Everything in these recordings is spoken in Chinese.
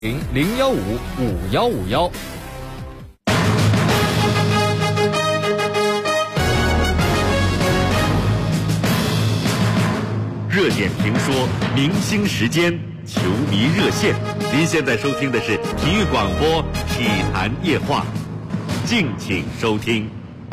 0155151。 热点评说，明星时间，球迷热线。您现在收听的是体育广播体坛夜话，敬请收听。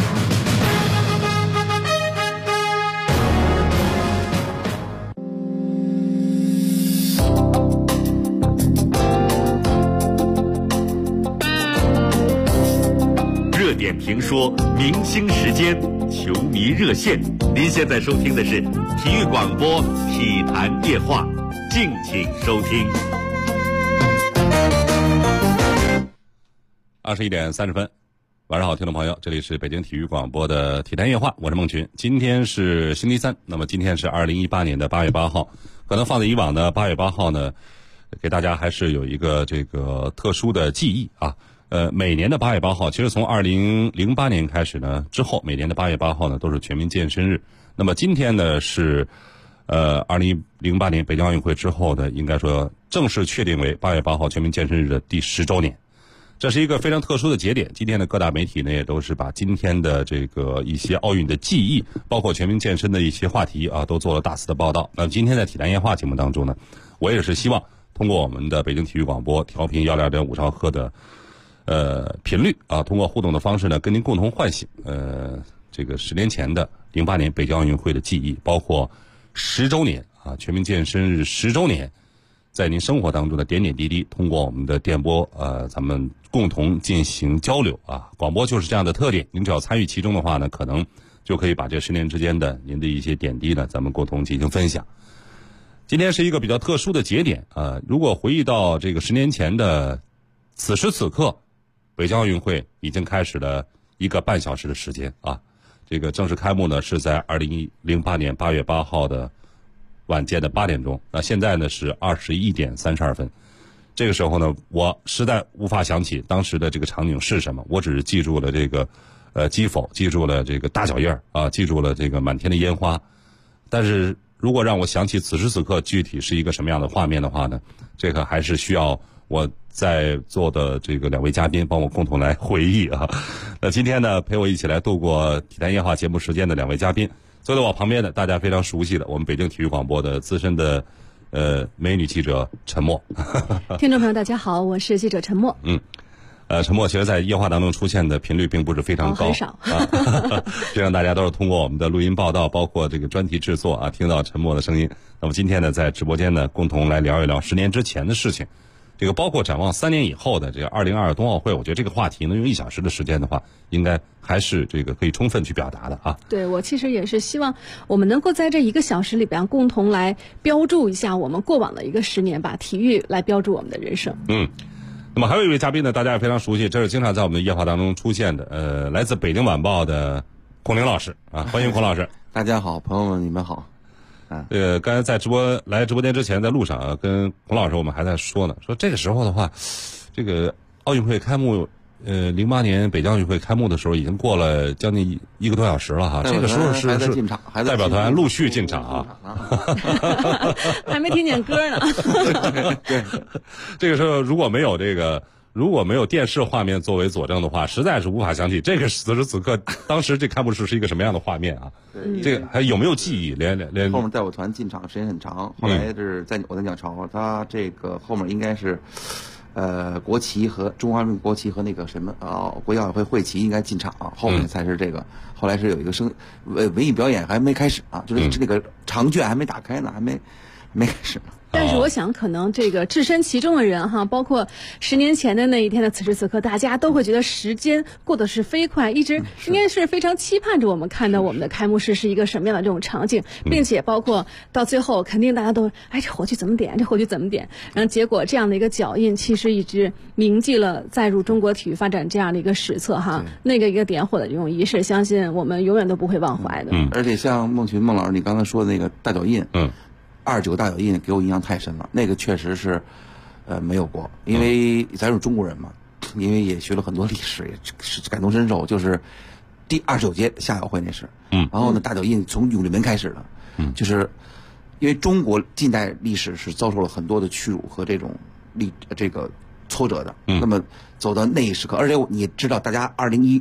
热点评说，明星时间，球迷热线。您现在收听的是体育广播体坛夜话，敬请收听。 21点30分，晚上好，听众朋友，这里是北京体育广播的体坛夜话，我是孟群。今天是星期三，那么今天是2018年的8月8号，可能放在以往的8月8号呢，给大家还是有一个这个特殊的记忆啊。每年的8月8号，其实从2008年开始呢，之后每年的8月8号呢都是全民健身日。那么今天呢是2008年北京奥运会之后的，应该说正式确定为8月8号全民健身日的第10周年。这是一个非常特殊的节点。今天的各大媒体呢也都是把今天的这个一些奥运的记忆，包括全民健身的一些话题啊，都做了大肆的报道。那今天在体坛夜话节目当中呢，我也是希望通过我们的北京体育广播调频102.5兆赫的频率啊，通过互动的方式呢，跟您共同唤醒这个10年前的08年北京奥运会的记忆，包括10周年啊，全民健身日10周年，在您生活当中的点点滴滴，通过我们的电波咱们共同进行交流啊。广播就是这样的特点，您只要参与其中的话呢，可能就可以把这10年之间的您的一些点滴呢，咱们共同进行分享。今天是一个比较特殊的节点啊，如果回忆到这个10年前的此时此刻，北京奥运会已经开始了1个半小时的时间啊。这个正式开幕呢是在2008年8月8号的晚间的8点钟。那现在呢是21点32分。这个时候呢，我实在无法想起当时的这个场景是什么，我只是记住了这个击否，记住了这个大脚印啊，记住了这个满天的烟花。但是如果让我想起此时此刻具体是一个什么样的画面的话呢，这个还是需要我在座的这个2位嘉宾帮我共同来回忆啊。那今天呢，陪我一起来度过体坛夜话节目时间的2位嘉宾，坐在我旁边的大家非常熟悉的我们北京体育广播的资深的美女记者陈默。 听众朋友大家好，我是记者陈默。 陈默其实在夜话当中出现的频率并不是非常高， 很少实际上大家都是通过我们的录音报道，包括这个专题制作啊，听到陈默的声音。那么今天呢，在直播间呢，共同来聊一聊10年之前的事情，这个包括展望3年以后的这个2022冬奥会。我觉得这个话题呢，用1小时的时间的话，应该还是这个可以充分去表达的啊。 对，我其实也是希望我们能够在这1个小时里边共同来标注一下我们过往的一个10年，把体育来标注我们的人生。 那么还有一位嘉宾呢，大家也非常熟悉，这是经常在我们的夜话当中出现的，来自北京晚报的孔玲老师啊，欢迎孔老师。 大家好，朋友们，你们好。 刚才在来直播间之前，在路上啊，跟孔老师我们还在说呢，说这个时候的话，这个奥运会开幕，08年北京奥运会开幕的时候，已经过了将近1个多小时了哈。这个时候是代表团陆续进场啊， 还没听见歌呢。 对， 这个时候如果没有电视画面作为佐证的话，实在是无法想起这个此时此刻当时这开幕式是一个什么样的画面啊。这个还有没有记忆？连后面带我团进场时间很长，后来是我在鸟巢，他这个后面应该是国旗和中华人民国旗和那个什么国际奥委会会旗应该进场，后面才是这个。后来是有一个文艺表演还没开始啊，就是这个长卷还没打开呢，还没开始。 但是我想，可能这个置身其中的人哈，包括10年前的那一天的此时此刻，大家都会觉得时间过得是飞快，一直应该是非常期盼着我们看到我们的开幕式是一个什么样的这种场景，并且包括到最后，肯定大家都这火炬怎么点，这火炬怎么点，然后结果这样的一个脚印，其实一直铭记了载入中国体育发展这样的一个史册哈。那个一个点火的这种仪式，相信我们永远都不会忘怀的。 而且像孟老师你刚才说的那个大脚印，29大脚印给我印象太深了，那个确实是，没有过，因为咱是中国人嘛，因为也学了很多历史，也是感同身受，就是第29届夏奥会那是，然后呢，大脚印从永利门开始的，就是因为中国近代历史是遭受了很多的屈辱和这种这个挫折的。那么走到那一时刻，而且你知道，大家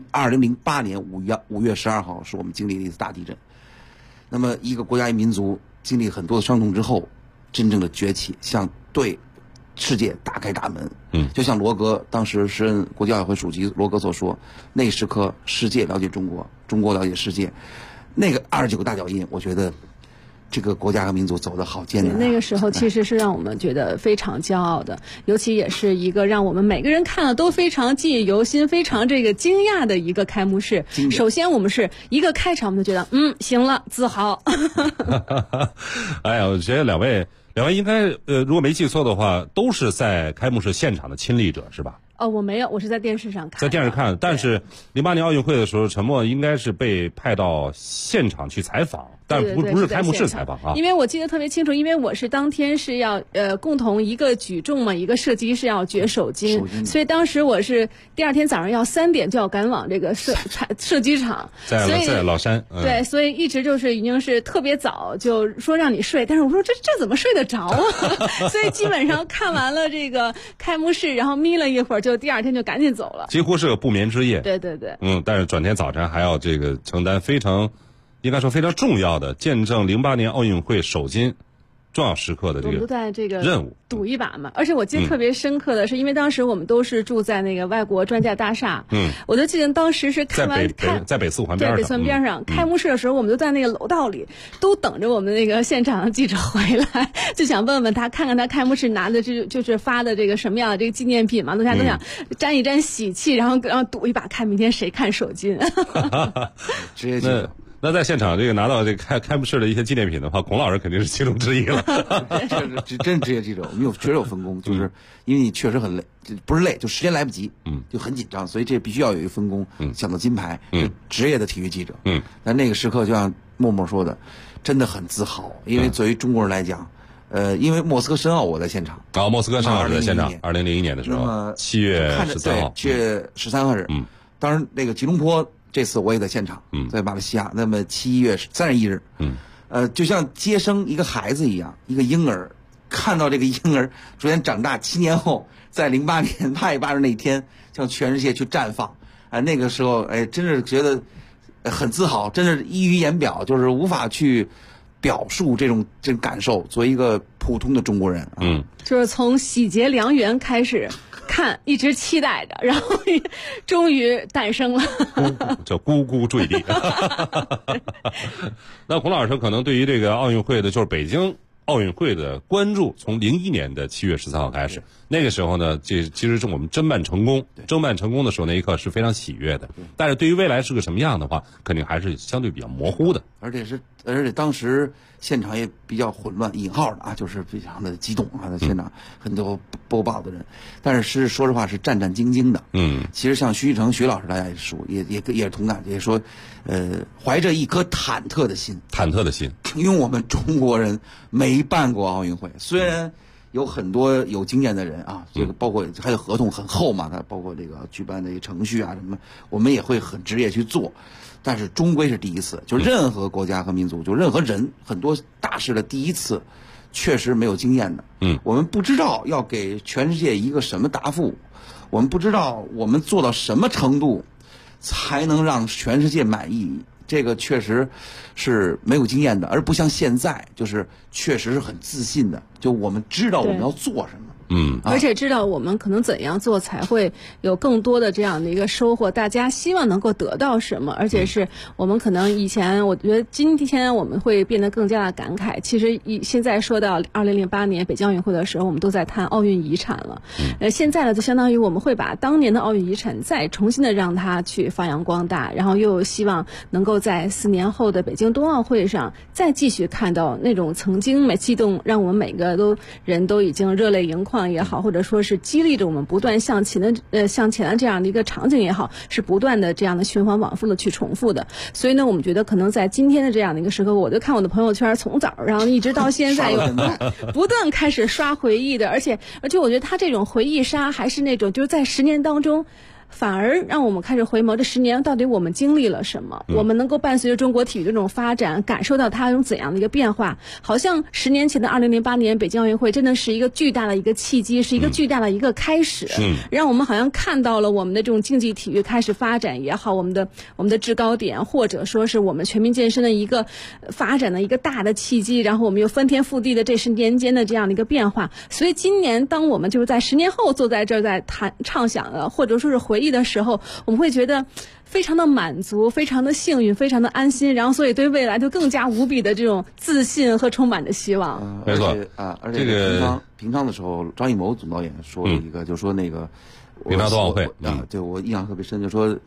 2008年5月12号是我们经历的一次大地震。那么一个国家一民族经历很多的伤痛之后，真正的崛起，向对世界打开大门。就像罗格当时时任国际奥委会主席罗格所说，那一时刻世界了解中国，中国了解世界。那个29个大脚印，我觉得这个国家和民族走得好艰难。 那个时候其实是让我们觉得非常骄傲的，尤其也是一个让我们每个人看了都非常记忆犹新、非常这个惊讶的一个开幕式。首先我们是一个开场，我们就觉得行了，自豪。 哎呀，我觉得两位应该如果没记错的话，都是在开幕式现场的亲历者是吧？ 我没有，我是在电视上看。 在电视看，但是08年奥运会的时候，陈默应该是被派到现场去采访，但不是开幕式采访啊。 因为我记得特别清楚，因为我是当天是要共同一个举重嘛，一个射击是要决首金，所以当时我是第二天早上要3点就要赶往这个射击场， 在老山。 对，所以一直就是已经是特别早就说让你睡，但是我说这怎么睡得着啊？所以基本上看完了这个开幕式，然后眯了一会儿，就第二天就赶紧走了， 几乎是个不眠之夜。 对。 但是转天早晨还要这个承担应该说非常重要的见证08年奥运会首金重要时刻的这个任务， 赌一把嘛。而且我记得特别深刻的是，因为当时我们都是住在那个外国专家大厦，我就记得当时是看完在北四环边上， 对，北四环边上开幕式的时候，我们就在那个楼道里，都等着我们那个现场的记者回来，就想问问他，看看他开幕式拿的就是发的这个什么样的这个纪念品嘛，大家都想沾一沾喜气，然后赌一把，看明天谁看首金。 职业记者。 那在现场这个拿到这个开幕式的一些纪念品的话，孔老师肯定是其中之一了。 真职业记者，我们确实有分工，就是因为你确实很累，不是累，就时间来不及，就很紧张，所以这必须要有一个分工，抢到金牌，职业的体育记者。但那个时刻就像默默说的，真的很自豪，因为作为中国人来讲，因为莫斯科申奥我在现场， 莫斯科申奥是在现场，2001年的时候，7月13号 ，7月13号日，当然那个吉隆坡。这次我也在现场，在马来西亚。那么7月31日，就像接生一个孩子一样，一个婴儿，看到这个婴儿逐渐长大，7年后，在08年8月8日那一天，向全世界去绽放。那个时候，真是觉得很自豪，真是溢于言表，就是无法去表述这种感受。作为一个普通的中国人， 就是从喜结良缘开始。看，一直期待着，然后终于诞生了， 叫咕咕坠地。那孔老师可能对于这个奥运会的，就是北京奥运会的关注，从01年的7月13号开始，那个时候呢，这其实是我们侦办成功的时候，那一刻是非常喜悦的。但是对于未来是个什么样的话，肯定还是相对比较模糊的。 而且当时现场也比较混乱，引号的啊，就是非常的激动啊，在现场很多播报的人，但是说实话是战战兢兢的。其实像徐继成徐老师，大家也熟，也同感，也说，怀着一颗忐忑的心，因为我们中国人没办过奥运会，虽然有很多有经验的人啊，这个包括还有合同很厚嘛，它包括这个举办的程序啊什么，我们也会很职业去做。但是终归是第一次，就任何国家和民族，就任何人，很多大事的第一次，确实没有经验的。我们不知道要给全世界一个什么答复，我们不知道我们做到什么程度才能让全世界满意。这个确实是没有经验的，而不像现在，就是确实是很自信的，就我们知道我们要做什么。 而且知道我们可能怎样做才会有更多的这样的一个收获，大家希望能够得到什么，而且是我们可能以前，我觉得今天我们会变得更加的感慨。其实现在说到2008年北京奥运会的时候，我们都在谈奥运遗产了。现在呢，就相当于我们会把当年的奥运遗产再重新的让它去发扬光大，然后又希望能够在4年后的北京冬奥会上再继续看到那种曾经激动，让我们每个人都已经热泪盈眶也好，或者说是激励着我们不断向前的这样的一个场景也好，是不断的这样的循环往复的去重复的。所以呢，我们觉得可能在今天的这样的一个时刻，我就看我的朋友圈从早上一直到现在有不断开始刷回忆的，而且我觉得他这种回忆杀还是那种就是在10年当中反而让我们开始回眸这10年到底我们经历了什么，我们能够伴随着中国体育的这种发展，感受到它有怎样的一个变化。好像10年前的2008年北京奥运会真的是一个巨大的一个契机，是一个巨大的一个开始，让我们好像看到了我们的这种竞技体育开始发展也好，我们的制高点，或者说是我们全民健身的一个发展的一个大的契机，然后我们又翻天覆地的这10年间的这样的一个变化。所以今年当我们就是在10年后坐在这儿在畅想或者说是回忆的时候，我们会觉得非常的满足，非常的幸运，非常的安心，然后所以对未来就更加无比的这种自信和充满着希望。 没错而且这个平昌的时候，张艺谋总导演说了一个，就说那个平昌冬奥会对我印象特别深，就说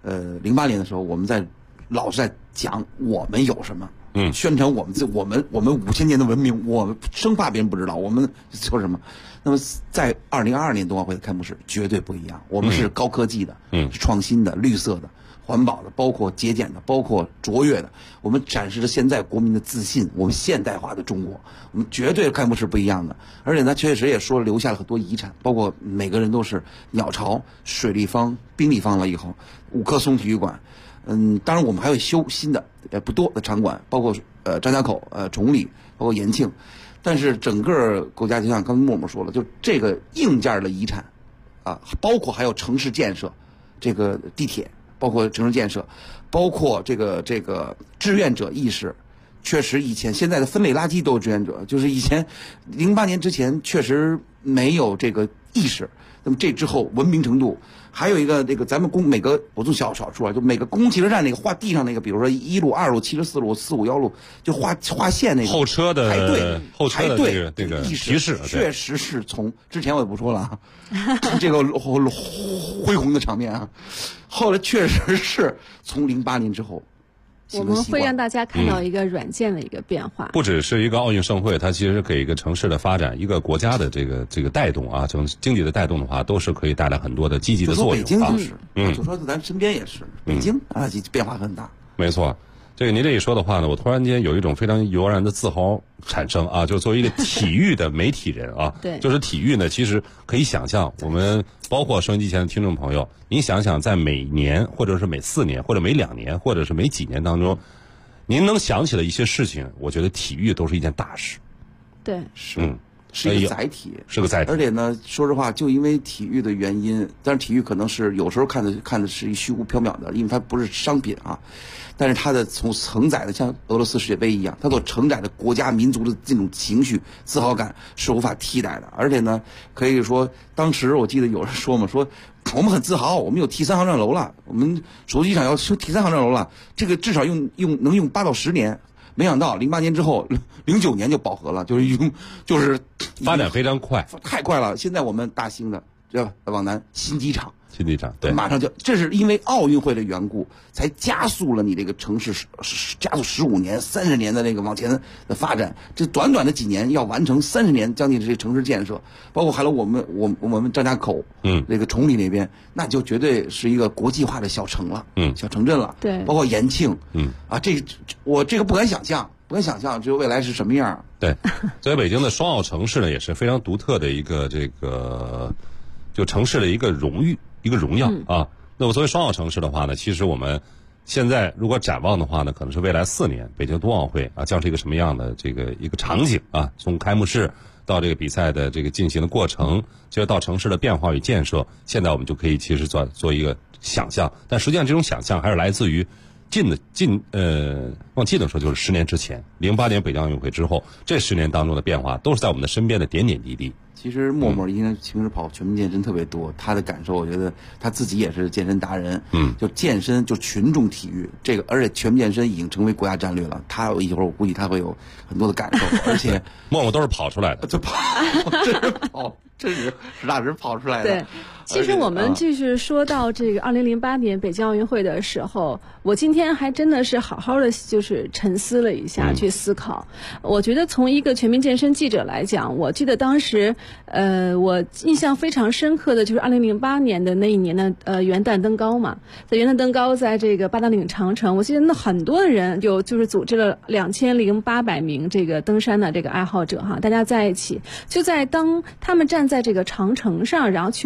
08年的时候，我们老是在讲我们有什么。宣传我们5000年的文明，我们生怕别人不知道我们说什么。那么在2022年冬奥会的开幕式绝对不一样，我们是高科技的，是创新的、绿色的、环保的，包括节俭的，包括卓越的。我们展示了现在国民的自信，我们现代化的中国，我们绝对开幕式不一样的。而且他确实也说留下了很多遗产，包括每个人都是鸟巢、水立方、冰立方了以后，5棵松体育馆。当然我们还会修新的也不多的场馆，包括张家口、崇礼，包括延庆。但是整个国家就像刚才默默说了，就这个硬件的遗产包括还有城市建设，这个地铁，包括城市建设，包括这个志愿者意识。确实现在的分类垃圾都有志愿者，就是以前08年之前确实没有这个意识。那么这之后文明程度，还有一个咱们每个我从小说就每个公共汽车站那个画地上那个，比如说1路、2路、74路、451路，就画线那个后车的排队这个提示， 确实是从之前我也不说了这个恢宏的场面啊，后来确实是从08年之后。 我们会让大家看到一个软件的一个变化， 不只是一个奥运盛会，它其实给一个城市的发展、一个国家的这个带动啊，经济的带动的话，都是可以带来很多的积极的作用。 北京就是，就说咱身边也是，北京变化很大。 没错。这个您这一说的话呢，我突然间有一种非常油然的自豪产生啊！就作为一个体育的媒体人啊， 对， 就是体育呢，其实可以想象，我们包括收音机前的听众朋友，您想想，在每年或者是每4年或者每2年或者是每几年当中，您能想起的一些事情，我觉得体育都是一件大事。 对， 是一个载体， 是个载体。 而且呢，说实话，就因为体育的原因，但是体育可能是有时候看的是一虚无缥缈的，因为它不是商品啊。但是它的从承载的像俄罗斯世界杯一样，它所承载的国家民族的这种情绪、自豪感是无法替代的。而且呢，可以说当时我记得有人说嘛，说我们很自豪，我们有 T3航站楼了，我们首都机场要修 T3航站楼了，这个至少能用8到10年。没想到08年之后，09年就饱和了，就是发展非常快， 太快了。现在我们大兴的往南新机场， 对， 马上这是因为奥运会的缘故，才加速了你这个城市加速15年、30年的那个往前的发展。这短短的几年要完成30年将近的这些城市建设，包括还有我们张家口，那个崇礼那边，那就绝对是一个国际化的小城了，小城镇了。 对， 包括延庆，我这个不敢想象，只有未来是什么样。 对，作为北京的双奥城市呢，也是非常独特的一个就城市的一个荣誉。一个荣耀啊！那么作为双奥城市的话呢，其实我们现在如果展望的话呢，可能是未来4年北京冬奥会啊将是一个什么样的一个场景啊？从开幕式到这个比赛的这个进行的过程，接着到城市的变化与建设，现在我们就可以其实做一个想象。但实际上这种想象还是来自于往近的说就是10年之前，08年北京奥运会之后，这10年当中的变化都是在我们的身边的点点滴滴。 其实默默因为平时跑全民健身特别多，他的感受，我觉得他自己也是健身达人。就健身就群众体育这个，而且全民健身已经成为国家战略了。他一会儿我估计他会有很多的感受，而且默默都是跑出来的， 这是实打实跑出来的。 对，其实我们就是说到这个2008年北京奥运会的时候，我今天还真的是好好的就是沉思了一下，去思考。我觉得从一个全民健身记者来讲，我记得当时我印象非常深刻的就是2008年的那一年的元旦登高嘛，在元旦登高，在这个八达岭长城，我记得那很多人就是组织了2800名这个登山的这个爱好者哈，大家在一起，就在当他们站在这个长城上，然后去喊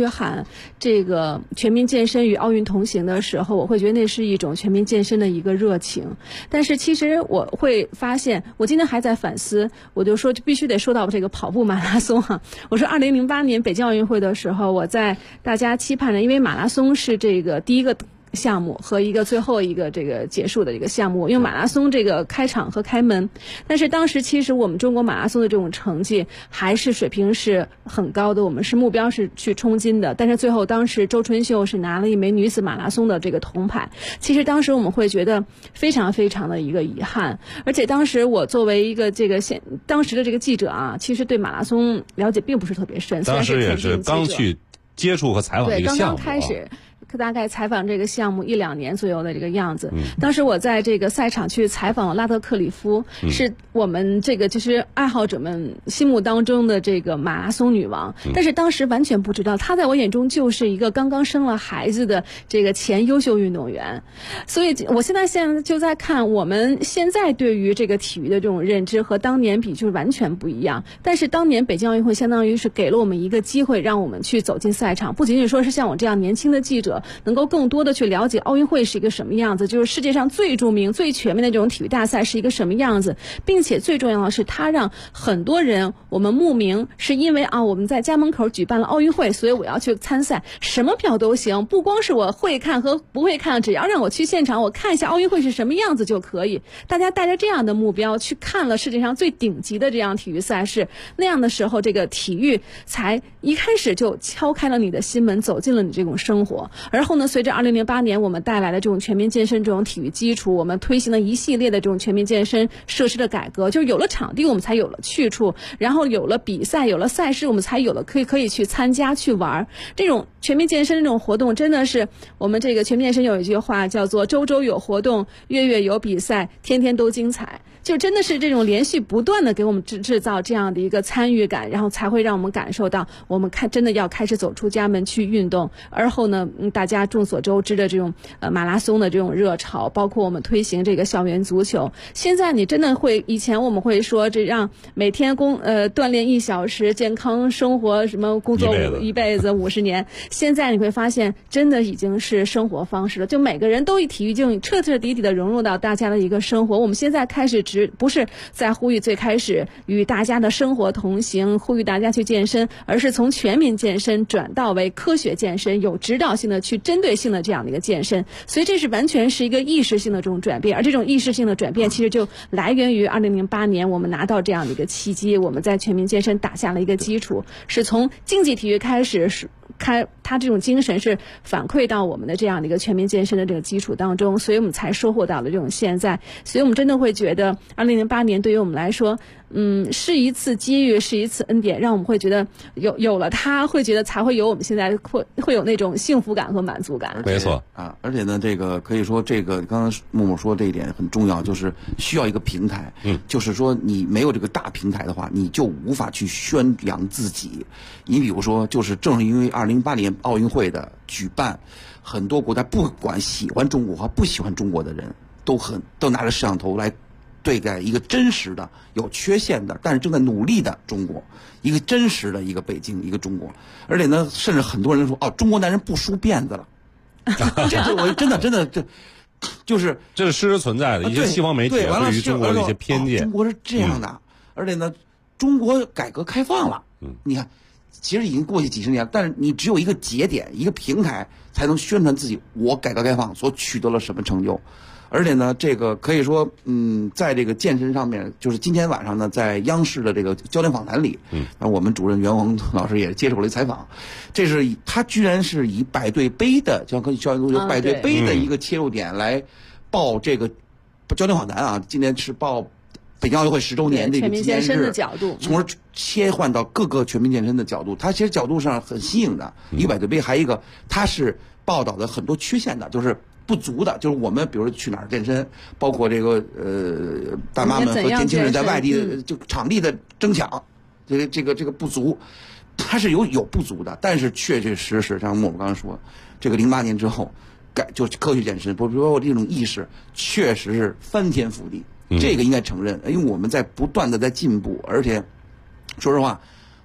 这个全民健身与奥运同行的时候，我会觉得那是一种全民健身的一个热情。但是其实我会发现，我今天还在反思，我就说必须得说到这个跑步马拉松哈。我说2008年北京奥运会的时候，我在大家期盼着，因为马拉松是这个第一个项目和一个最后一个这个结束的这个项目，用马拉松这个开场和开门。但是当时其实我们中国马拉松的这种成绩还是水平是很高的，我们是目标是去冲金的。但是最后当时周春秀是拿了一枚女子马拉松的这个铜牌，其实当时我们会觉得非常非常的一个遗憾。而且当时我作为一个这个当时的这个记者啊，其实对马拉松了解并不是特别深， 当时也是刚去接触和采访这个项目， 对，刚刚开始。大概采访这个项目1-2年左右的这个样子。当时我在这个赛场去采访了拉德克里夫，是我们这个就是爱好者们心目当中的这个马拉松女王。但是当时完全不知道，她在我眼中就是一个刚刚生了孩子的这个前优秀运动员。所以我现在就在看，我们现在对于这个体育的这种认知和当年比就是完全不一样。但是当年北京奥运会相当于是给了我们一个机会，让我们去走进赛场，不仅仅说是像我这样年轻的记者能够更多的去了解奥运会是一个什么样子，就是世界上最著名最全面的这种体育大赛是一个什么样子，并且最重要的是它让很多人我们慕名，是因为我们在家门口举办了奥运会，所以我要去参赛，什么表都行，不光是我会看和不会看，只要让我去现场我看一下奥运会是什么样子就可以。大家带着这样的目标去看了世界上最顶级的这样体育赛事，那样的时候这个体育才一开始就敲开了你的心门，走进了你这种生活。而后呢，随着2008年我们带来的这种全民健身这种体育基础，我们推行了一系列的这种全民健身设施的改革，就有了场地我们才有了去处，然后有了比赛有了赛事，我们才有了可以去参加去玩。这种全民健身这种活动真的是我们这个全民健身有一句话叫做周周有活动，月月有比赛，天天都精彩，就真的是这种连续不断的给我们制造这样的一个参与感，然后才会让我们感受到我们真的要开始走出家门去运动。而后呢，大家众所周知的这种马拉松的这种热潮，包括我们推行这个校园足球，现在你真的会，以前我们会说这让每天锻炼1小时，健康生活什么工作一辈子50年，现在你会发现真的已经是生活方式了，就每个人都以体育就彻彻底底的融入到大家的一个生活。我们现在开始不是在呼吁最开始与大家的生活同行，呼吁大家去健身，而是从全民健身转到为科学健身，有指导性的去针对性的这样的一个健身。所以这是完全是一个意识性的这种转变，而这种意识性的转变其实就来源于2008年我们拿到这样的一个契机，我们在全民健身打下了一个基础，是从竞技体育开始它这种精神是反馈到我们的这样的一个全民健身的这个基础当中，所以我们才收获到了这种现在。所以我们真的会觉得2008年对于我们来说是一次机遇，是一次恩典，让我们会觉得有了它，会觉得才会有我们现在会有那种幸福感和满足感。 没错啊，而且呢，这个可以说这个刚刚默默说这一点很重要，就是需要一个平台。就是说你没有这个大平台的话，你就无法去宣扬自己。你比如说，就是正是因为2008年奥运会的举办，很多国家不管喜欢中国和不喜欢中国的人，都拿着摄像头来对待一个真实的、有缺陷的，但是正在努力的中国，一个真实的一个北京，一个中国。而且呢，甚至很多人说，中国男人不梳辫子了。这我真的这是事实存在的一些西方媒体对于中国的一些偏见。 中国是这样的，而且呢，中国改革开放了。你看，其实已经过去几十年了，但是你只有一个节点、一个平台，才能宣传自己我改革开放所取得了什么成就。而且呢，这个可以说，在这个健身上面，就是今天晚上呢，在央视的这个焦点访谈里，我们主任袁弘老师也接受了采访，他居然是以百对杯的，像跟校园足球百对杯的一个切入点来报这个焦点访谈啊，今年是报北京奥运会10周年的一个纪念日， 全民健身的角度， 从而切换到各个全民健身的角度，它其实角度上很新颖的。一个百对杯，还有一个它是报道的很多缺陷的，就是不足的，就是我们比如说去哪儿健身，包括这个大妈们和年轻人在外地就场地的争抢，这个不足，它是有不足的，但是确确实实像我们刚刚说，这个08年之后就是科学健身，包括这种意识确实是翻天覆地。这个应该承认，因为我们在不断的在进步，而且说实话，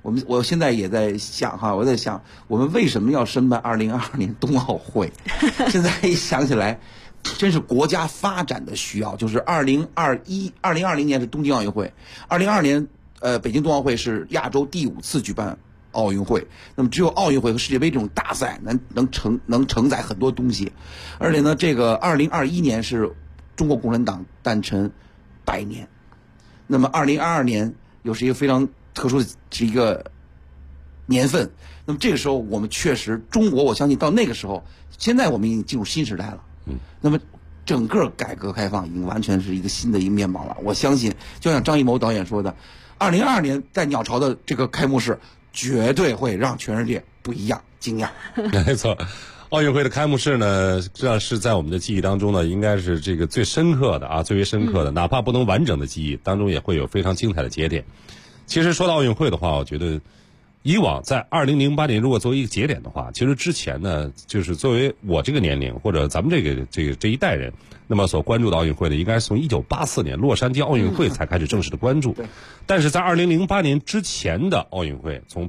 我现在也在想哈，我在想我们为什么要申办2022年冬奥会？现在一想起来，真是国家发展的需要。就是2020年是东京奥运会，2022年北京冬奥会是亚洲第5次举办奥运会。那么只有奥运会和世界杯这种大赛能承载很多东西，而且呢，这个2021年是中国共产党诞辰100年，那么2022年又是一个非常特殊的是一个年份。那么这个时候我们确实中国，我相信到那个时候，现在我们已经进入新时代了。那么整个改革开放已经完全是一个新的一个面貌了。我相信就像张艺谋导演说的，2022年在鸟巢的这个开幕式绝对会让全世界不一样惊讶。 没错，奥运会的开幕式呢，这是在我们的记忆当中呢，应该是这个最深刻的啊，最为深刻的，哪怕不能完整的记忆当中，也会有非常精彩的节点。其实说到奥运会的话，我觉得以往在2008年如果作为一个节点的话，其实之前呢，就是作为我这个年龄或者咱们这一代人，那么所关注的奥运会呢，应该是从1984年洛杉矶奥运会才开始正式的关注。但是在2008年之前的奥运会，从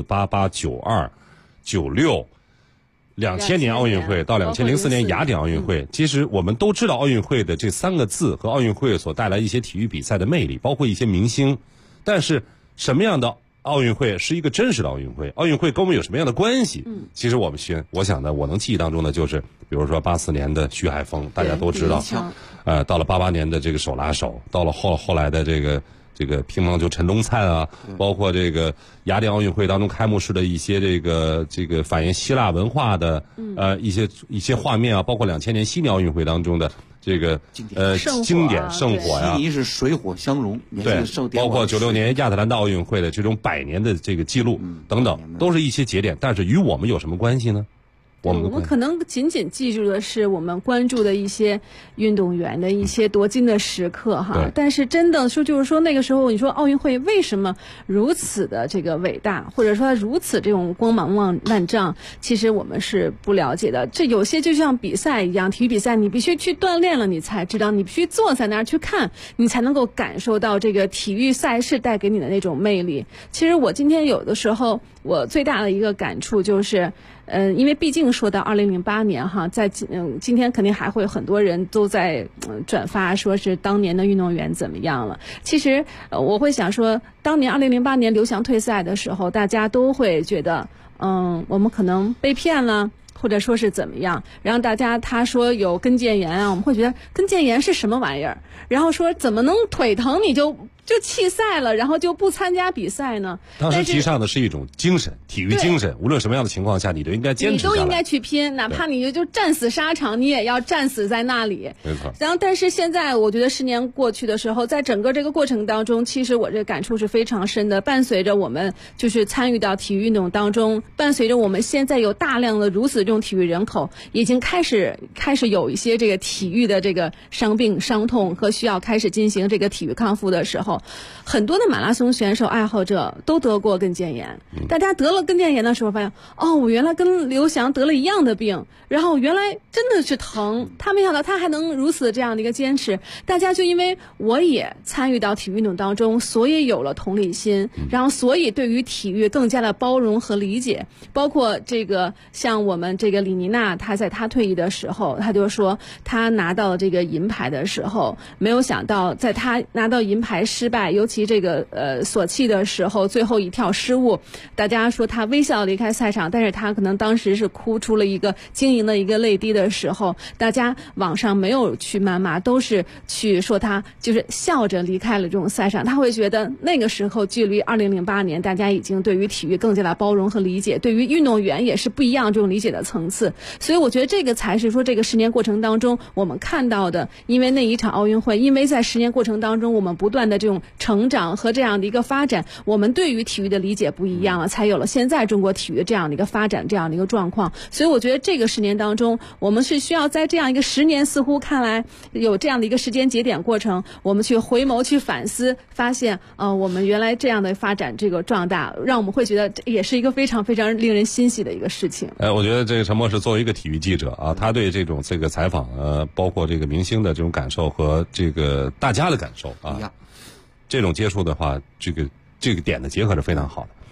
84、88、92、96、2000年奥运会到2004年雅典奥运会，其实我们都知道奥运会的这3个字和奥运会所带来一些体育比赛的魅力，包括一些明星。但是什么样的奥运会是一个真实的奥运会？奥运会跟我们有什么样的关系？其实我想呢，我能记忆当中呢，就是比如说84年的徐海峰，大家都知道，到了88年的这个手拉手，到了后来的这个乒乓球陈龙灿啊，包括这个雅典奥运会当中开幕式的一些这个反映希腊文化的一些画面啊，包括2000年悉尼奥运会当中的这个经典圣火呀， 悉尼是水火相融， 对，包括96年亚特兰大奥运会的这种100年的这个记录等等，都是一些节点，但是与我们有什么关系呢？ 我们可能仅仅记住的是我们关注的一些运动员的一些夺金的时刻哈，但是真的说就是说那个时候你说奥运会为什么如此的这个伟大，或者说如此这种光芒万丈，其实我们是不了解的。这有些就像比赛一样，体育比赛你必须去锻炼了你才知道，你必须坐在那儿去看，你才能够感受到这个体育赛事带给你的那种魅力。其实我今天有的时候我最大的一个感触就是因为毕竟说到2008年哈，在今天肯定还会有很多人都在转发说是当年的运动员怎么样了。其实我会想说，当年2008年刘翔退赛的时候，大家都会觉得我们可能被骗了，或者说是怎么样，然后大家他说有跟腱炎啊，我们会觉得跟腱炎是什么玩意儿，然后说怎么能腿疼你就弃赛了，然后就不参加比赛呢？ 当时提倡的是一种精神，体育精神，无论什么样的情况下，你都应该坚持下来， 你都应该去拼，哪怕你就战死沙场，你也要战死在那里。 没错。 然后，但是现在我觉得10年过去的时候，在整个这个过程当中，其实我这感触是非常深的。伴随着我们就是参与到体育运动当中，伴随着我们现在有大量的如此这种体育人口，已经开始有一些这个体育的这个伤病、伤痛和需要开始进行这个体育康复的时候。很多的马拉松选手爱好者都得过跟腱炎，大家得了跟腱炎的时候发现，我原来跟刘翔得了一样的病，然后原来真的是疼，他没想到他还能如此这样的一个坚持。大家就因为我也参与到体育运动当中，所以有了同理心，然后所以对于体育更加的包容和理解。包括这个像我们这个李妮娜，她在她退役的时候，她就说她拿到了这个银牌的时候，没有想到在她拿到银牌失败，尤其这个索契的时候最后一跳失误，大家说他微笑离开赛场，但是他可能当时是哭出了一个晶莹的一个泪滴的时候，大家网上没有去谩骂，都是去说他就是笑着离开了这种赛场。他会觉得那个时候距离2008年大家已经对于体育更加的包容和理解，对于运动员也是不一样这种理解的层次。所以我觉得这个才是说这个10年过程当中我们看到的，因为那一场奥运会，因为在10年过程当中我们不断的这种成长和这样的一个发展，我们对于体育的理解不一样了，才有了现在中国体育这样的一个发展，这样的一个状况。所以我觉得这个10年当中，我们是需要在这样一个10年似乎看来有这样的一个时间节点过程，我们去回眸去反思，发现我们原来这样的发展这个壮大，让我们会觉得也是一个非常非常令人欣喜的一个事情。 我觉得这个陈博士作为一个体育记者啊，他对这个采访包括这个明星的这种感受和这个大家的感受啊，这种接触的话，这个点的结合是非常好的。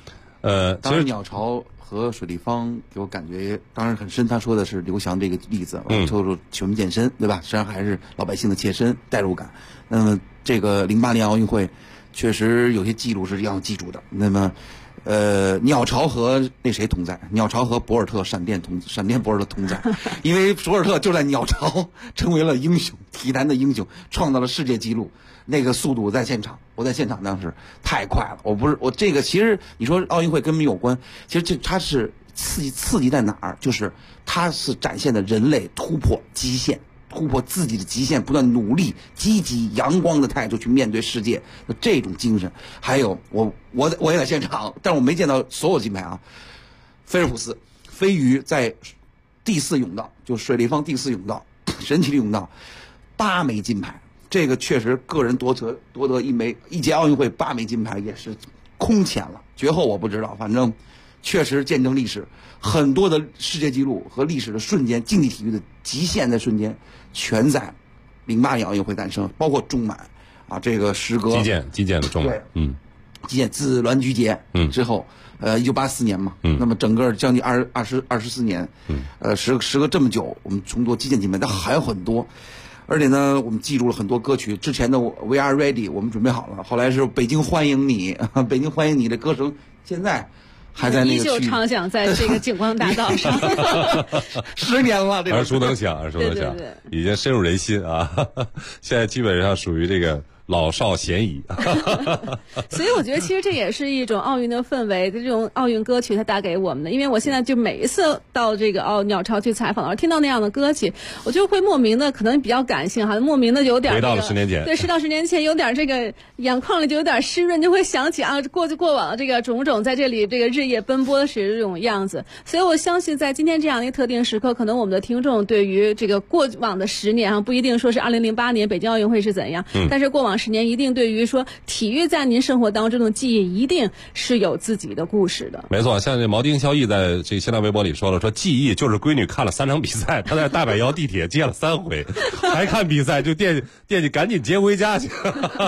当然鸟巢和水立方给我感觉当然很深。他说的是刘翔这个例子，说说全民健身，对吧？实际上还是老百姓的切身代入感。那么这个08年奥运会，确实有些记录是要记住的。那么，鸟巢和那谁同在？鸟巢和博尔特闪电博尔特同在，因为博尔特就在鸟巢成为了英雄，体坛的英雄，创造了世界纪录。那个速度我在现场当时太快了。我这个其实你说奥运会跟我们有关，其实它是刺激在哪儿？就是它是展现的人类突破极限。突破自己的极限，不断努力、积极、阳光的态度去面对世界的这种精神。还有我也在现场，但我没见到所有金牌啊。菲尔普斯飞鱼在第4甬道，就水立方第4甬道，神奇的甬道，8枚金牌。这个确实个人夺得一届奥运会8枚金牌也是空前了。绝后我不知道，反正确实见证历史，很多的世界纪录和历史的瞬间，竞技体育的极限的瞬间，全在08年奥运会诞生，包括中满啊，这个时隔击剑的中满， 击剑自栾菊节之后，1984年嘛，那么整个将近24年，时隔这么久，我们重夺击剑金牌，但还有很多。而且呢，我们记住了很多歌曲。之前的 We Are Ready 我们准备好了，后来是北京欢迎你，北京欢迎你的歌声现在还在那个依旧唱响在这个景光大道上 10年了，这个耳熟能详，已经深入人心啊！现在基本上属于这个老少咸宜。 所以我觉得其实这也是一种奥运的氛围，这种奥运歌曲它带给我们的。因为我现在就每一次到这个鸟巢去采访，而听到那样的歌曲，我就会莫名的可能比较感性哈，莫名的有点回到了10年前， 对，到10年前有点这个眼眶里就有点湿润，就会想起啊过往的这个种种在这里这个日夜奔波时这种样子。所以我相信在今天这样的一个特定时刻，可能我们的听众对于这个过往的10年不一定说是2008年北京奥运会是怎样，但是过往10年一定对于说体育在您生活当中的记忆一定是有自己的故事的。 没错，像这毛丁肖毅在这新浪微博里说了，说记忆就是闺女看了3场比赛，她在大摆窑地铁接了3回，还看比赛就惦记赶紧接回家去。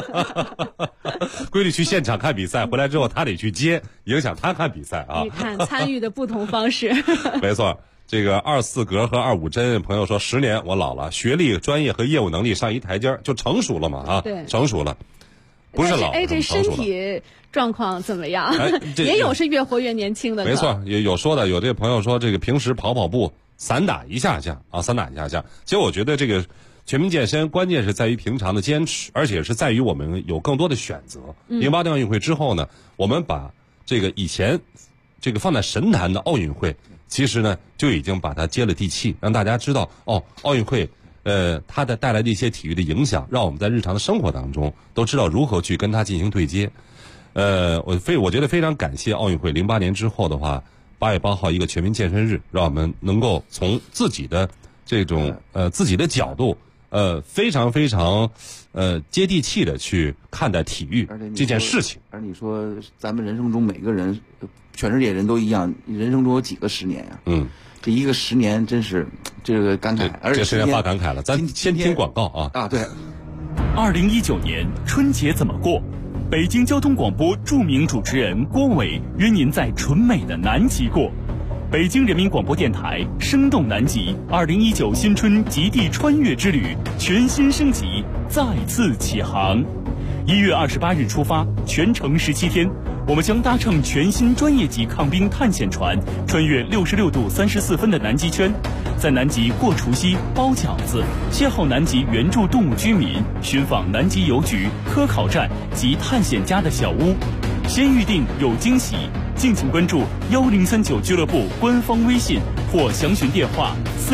闺女去现场看比赛，回来之后她得去接，影响她看比赛啊。 你看参与的不同方式。 没错。这个24格和25针朋友说10年我老了，学历、专业和业务能力上一台阶就成熟了嘛啊， 对， 成熟了，不是老了， 这身体状况怎么样？也有是越活越年轻的。 没错，有说的，有这个朋友说这个平时跑步，散打一下下。其实我觉得这个全民健身关键是在于平常的坚持，而且是在于我们有更多的选择。08年奥运会之后呢，我们把这个以前这个放在神坛的奥运会，其实呢就已经把它接了地气，让大家知道奥运会它的带来的一些体育的影响，让我们在日常的生活当中都知道如何去跟它进行对接。我觉得非常感谢奥运会08年之后的话，8月8号一个全民健身日，让我们能够从自己的这种自己的角度非常非常接地气的去看待体育这件事情。 而你说咱们人生中每个人，全世界人都一样，人生中有几个10年呀？这一个10年真是这个感慨，而且这10年发感慨了。咱先听广告啊！ 对。 2019年春节怎么过？北京交通广播著名主持人郭伟约您在纯美的南极过。北京人民广播电台生动南极2019新春极地穿越之旅全新升级，再次起航。1月28日出发，全程17天，我们将搭乘全新专业级抗冰探险船，穿越66度34分的南极圈，在南极过除夕、包饺子，邂逅南极原住动物居民，寻访南极邮局、科考站及探险家的小屋。先预定有惊喜，敬请关注1039俱乐部官方微信或详询电话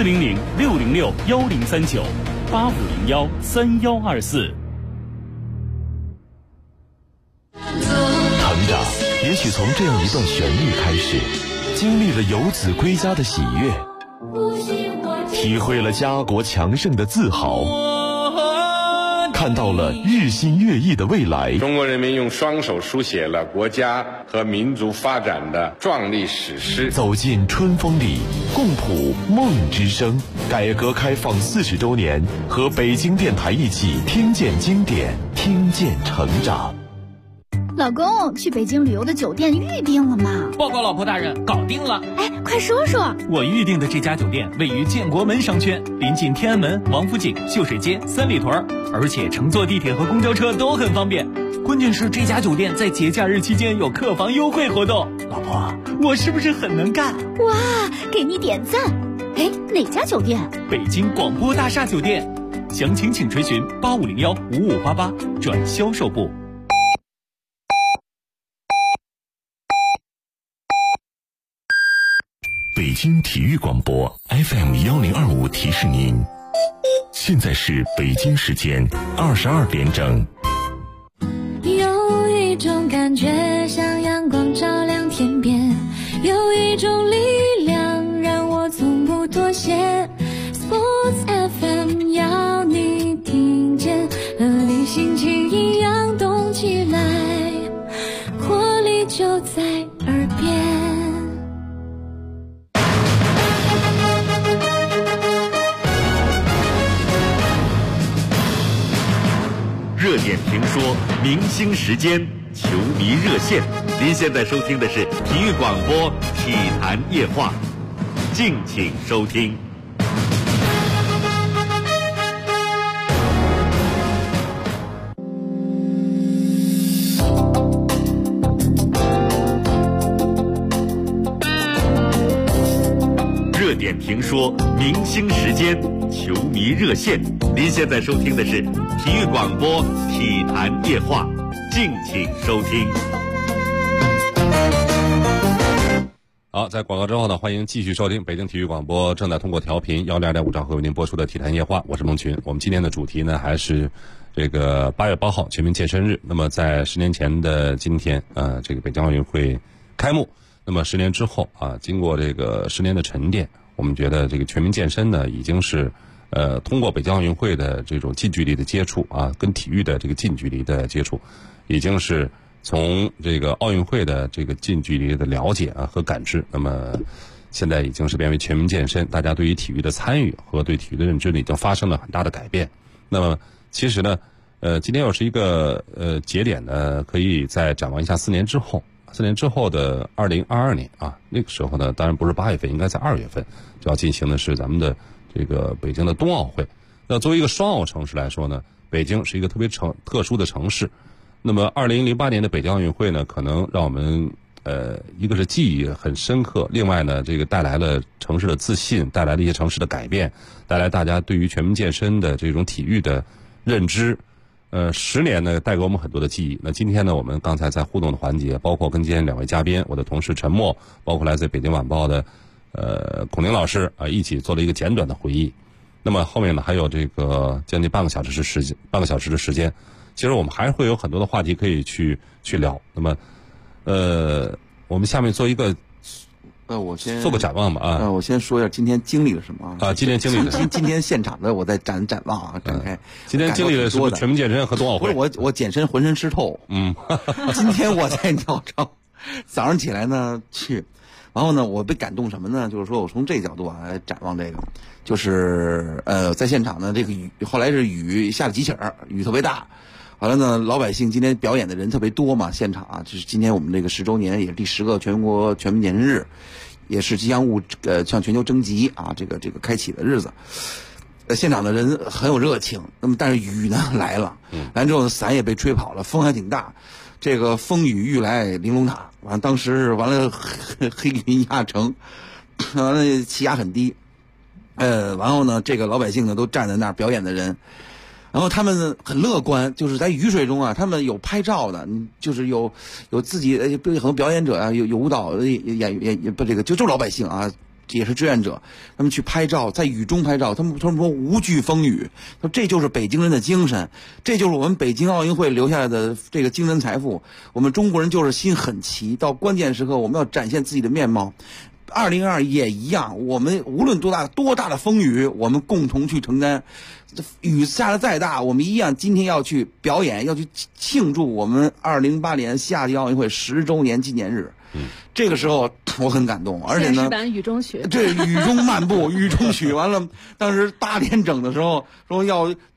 400-606-1039-8501-3124。 成长也许从这样一段旋律开始，经历了游子归家的喜悦，体会了家国强盛的自豪，看到了日新月异的未来。 中国人民用双手书写了国家和民族发展的壮丽史诗。 走进春风里，共谱梦之声。改革开放40周年，和北京电台一起听见经典，听见成长。 老公，去北京旅游的酒店预定了吗？ 报告老婆大人，搞定了。 哎，快说说。 我预定的这家酒店位于建国门商圈，临近天安门、王府井、秀水街、三里屯，而且乘坐地铁和公交车都很方便。关键是这家酒店在节假日期间有客房优惠活动。老婆，我是不是很能干？ 哇，给你点赞。哎，哪家酒店？ 北京广播大厦酒店。详情请垂询8501-5588转销售部。 北京体育广播 FM1025提示您，现在是北京时间22点整。 有一种感觉像阳光照亮天边，有一种力量让我从不妥协。Sports FM 要你听见，和你心情一样动起来，活力就在耳边。 热点评说，明星时间，球迷热线。您现在收听的是体育广播体坛夜话，敬请收听。热点评说，明星时间，球迷热线。您现在收听的是体育广播体坛夜话，敬请收听。 好，在广告之后呢，欢迎继续收听北京体育广播正在通过调频102.5兆赫为您播出的体坛夜话，我是孟群。我们今天的主题呢，还是这个8月8号全民健身日。那么在10年前的今天，这个北京奥运会开幕。那么10年之后啊，经过这个10年的沉淀，我们觉得这个全民健身呢，已经是通过北京奥运会的这种近距离的接触啊，跟体育的这个近距离的接触，已经是从这个奥运会的这个近距离的了解啊和感知，那么现在已经是变为全民健身，大家对于体育的参与和对体育的认知呢，已经发生了很大的改变。那么其实呢，今天又是一个节点呢，可以再展望一下4年之后。4年之后的2022年啊，那个时候呢，当然不是8月份，应该在2月份就要进行的是咱们的这个北京的冬奥会。那作为一个双奥城市来说呢，北京是一个特别特殊的城市。那么2008年的北京奥运会呢，可能让我们一个是记忆很深刻，另外呢，这个带来了城市的自信，带来了一些城市的改变，带来大家对于全民健身的这种体育的认知。10年呢，带给我们很多的记忆。那今天呢，我们刚才在互动的环节，包括跟今天2位嘉宾，我的同事陈默，包括来自北京晚报的孔宁老师啊，一起做了一个简短的回忆。那么后面呢，还有这个将近半个小时的时间，其实我们还会有很多的话题可以去聊。那么我们下面做一个。 我先做个展望吧啊！ 我先说一下今天经历了什么啊？今天经历了今天现场的我在展望啊，展开。 今天经历了什么？全民健身和冬奥会。 不是我健身浑身湿透。今天我在鸟巢，早上起来呢去，然后呢我被感动什么呢？就是说我从这个角度来展望这个，就是在现场呢这个雨后来是雨下了几起儿，雨特别大。完了呢，老百姓今天表演的人特别多嘛，现场啊，就是今天我们这个10周年，也是第10个全国全民健身日，也是吉祥物向全球征集啊，这个开启的日子。现场的人很有热情，那么但是雨呢来了，来之后伞也被吹跑了，风还挺大，这个风雨欲来玲珑塔，完了当时完了黑云压城，完了气压很低，然后呢，这个老百姓呢都站在那儿表演的人。然后他们很乐观，就是在雨水中啊，他们有拍照的，就是有自己很多表演者啊，有舞蹈演员不这个就是老百姓啊，也是志愿者，他们去拍照，在雨中拍照，他们说无惧风雨，说这就是北京人的精神，这就是我们北京奥运会留下来的这个精神财富。我们中国人就是心很齐，到关键时刻我们要展现自己的面貌。2022也一样，我们无论多大的风雨，我们共同去承担。雨下得再大，我们一样今天要去表演，要去庆祝我们2008年夏季奥运会10周年纪念日。这个时候我很感动，而且呢， 雨中雪， 这雨中漫步，雨中雪。完了，当时8点整的时候说得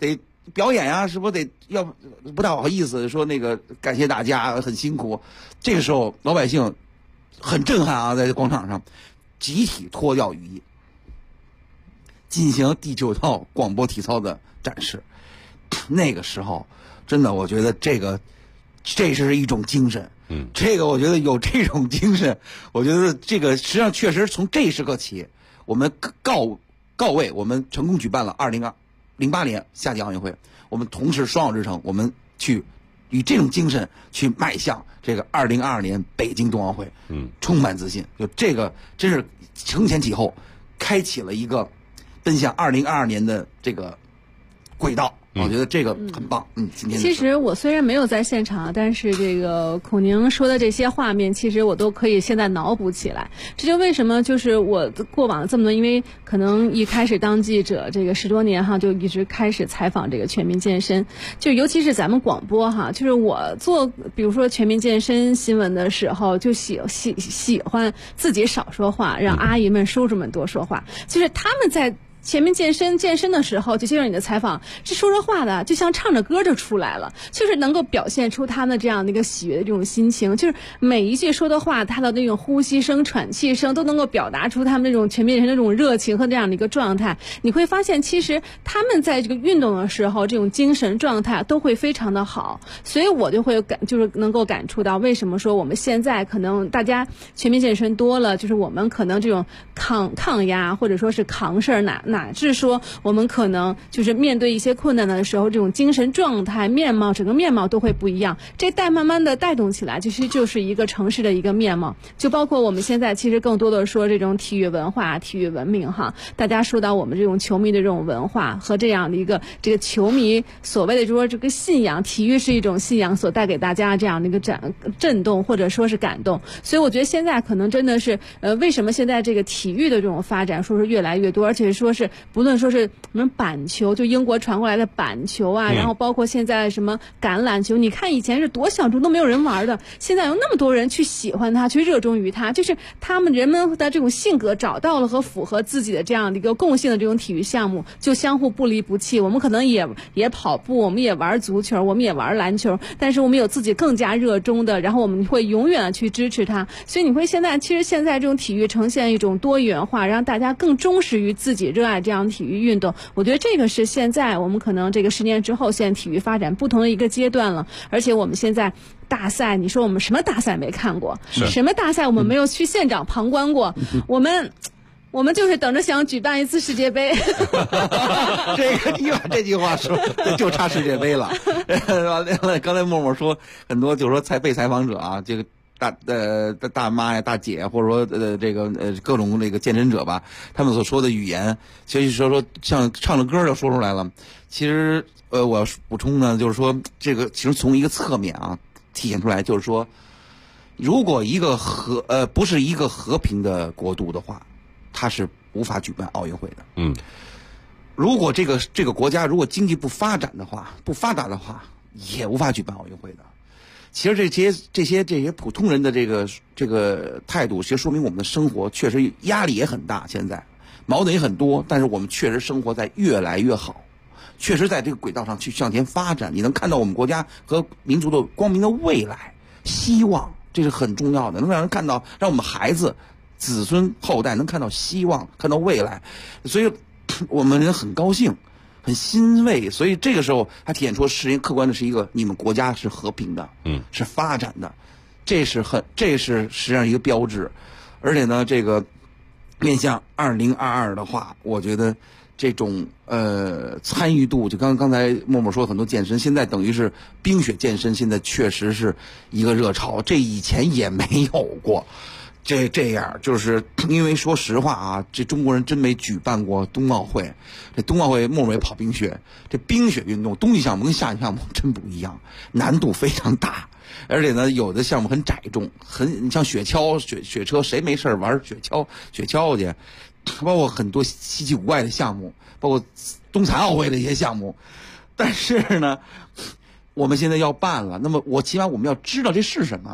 表演呀，是不是要不太好意思说那个感谢大家很辛苦。这个时候老百姓很震撼啊，在广场上集体脱掉雨衣，进行第9套广播体操的展示。那个时候真的我觉得这是一种精神，这个我觉得有这种精神，我觉得这个实际上确实从这时刻起，我们告慰我们成功举办了2008年夏季奥运会，我们同时双手支撑，我们去以这种精神去迈向这个2022年北京冬奥会，充满自信。就这个真是承前启后，开启了一个奔向2022年的这个轨道。我觉得这个很棒。今天其实我虽然没有在现场，但是这个孔宁说的这些画面，其实我都可以现在脑补起来。这就为什么就是我过往这么多，因为可能一开始当记者这个10多年哈，就一直开始采访这个全民健身，就尤其是咱们广播哈，就是我做比如说全民健身新闻的时候，就喜欢自己少说话，让阿姨们叔叔们多说话，就是他们在全民健身的时候，就接受你的采访，这说着话的就像唱着歌就出来了，就是能够表现出他们这样的一个喜悦的这种心情，就是每一句说的话，他的那种呼吸声、喘气声都能够表达出他们那种全民健身的这种热情和这样的一个状态。你会发现，其实他们在这个运动的时候，这种精神状态都会非常的好，所以我就会就是能够感触到，为什么说我们现在可能大家全民健身多了，就是我们可能这种抗压或者说是扛事儿乃至说我们可能就是面对一些困难的时候，这种精神状态整个面貌都会不一样。这慢慢的带动起来，其实就是一个城市的一个面貌。就包括我们现在其实更多的说这种体育文化、体育文明哈，大家说到我们这种球迷的这种文化和这样的一个这个球迷所谓的就说这个信仰，体育是一种信仰所带给大家这样的一个震动或者说是感动。所以我觉得现在可能真的是为什么现在这个体育的这种发展说是越来越多，而且说是不论说是什么板球，就英国传过来的板球啊，然后包括现在什么橄榄球，你看以前是多小众都没有人玩的，现在有那么多人去喜欢它，去热衷于它，就是人们的这种性格找到了和符合自己的这样的一个共性的这种体育项目，就相互不离不弃。我们可能也跑步，我们也玩足球，我们也玩篮球，但是我们有自己更加热衷的，然后我们会永远去支持它。所以你会其实现在这种体育呈现一种多元化，让大家更忠实于自己热爱这样体育运动。我觉得这个是现在我们可能这个10年之后，现在体育发展不同的一个阶段了。而且我们现在大赛，你说我们什么大赛没看过？什么大赛我们没有去现场旁观过？我们就是等着想举办一次世界杯。 这个你把这句话说，就差世界杯了。刚才默默说很多，就是说被采访者啊，这个大妈呀、大姐，或者说各种那个健身者吧，他们所说的语言，其实说像唱着歌就说出来了。其实我要补充呢，就是说这个其实从一个侧面啊体现出来，就是说，如果一个不是一个和平的国度的话，它是无法举办奥运会的。如果这个国家如果经济不发达的话，也无法举办奥运会的。其实这些普通人的这个态度，其实说明我们的生活确实压力也很大，现在矛盾也很多，但是我们确实生活在越来越好，确实在这个轨道上去向前发展。你能看到我们国家和民族的光明的未来希望，这是很重要的，能让人看到，让我们孩子子孙后代能看到希望，看到未来。所以我们人很高兴，很欣慰。所以这个时候它体现出事实客观的是一个，你们国家是和平的，是发展的，这是实际上一个标志。而且呢，这个面向2022的话，我觉得这种参与度，就刚才默默说很多健身，现在等于是冰雪健身，现在确实是一个热潮，这以前也没有过。这样，就是因为说实话啊，这中国人真没举办过冬奥会。这冬奥会默默也跑冰雪，这冰雪运动冬季项目跟夏季项目真不一样，难度非常大。而且呢，有的项目很窄重，你像雪橇、雪车，谁没事玩雪橇去？包括很多稀奇古怪的项目，包括冬残奥会的一些项目。但是呢，我们现在要办了，那么起码我们要知道这是什么。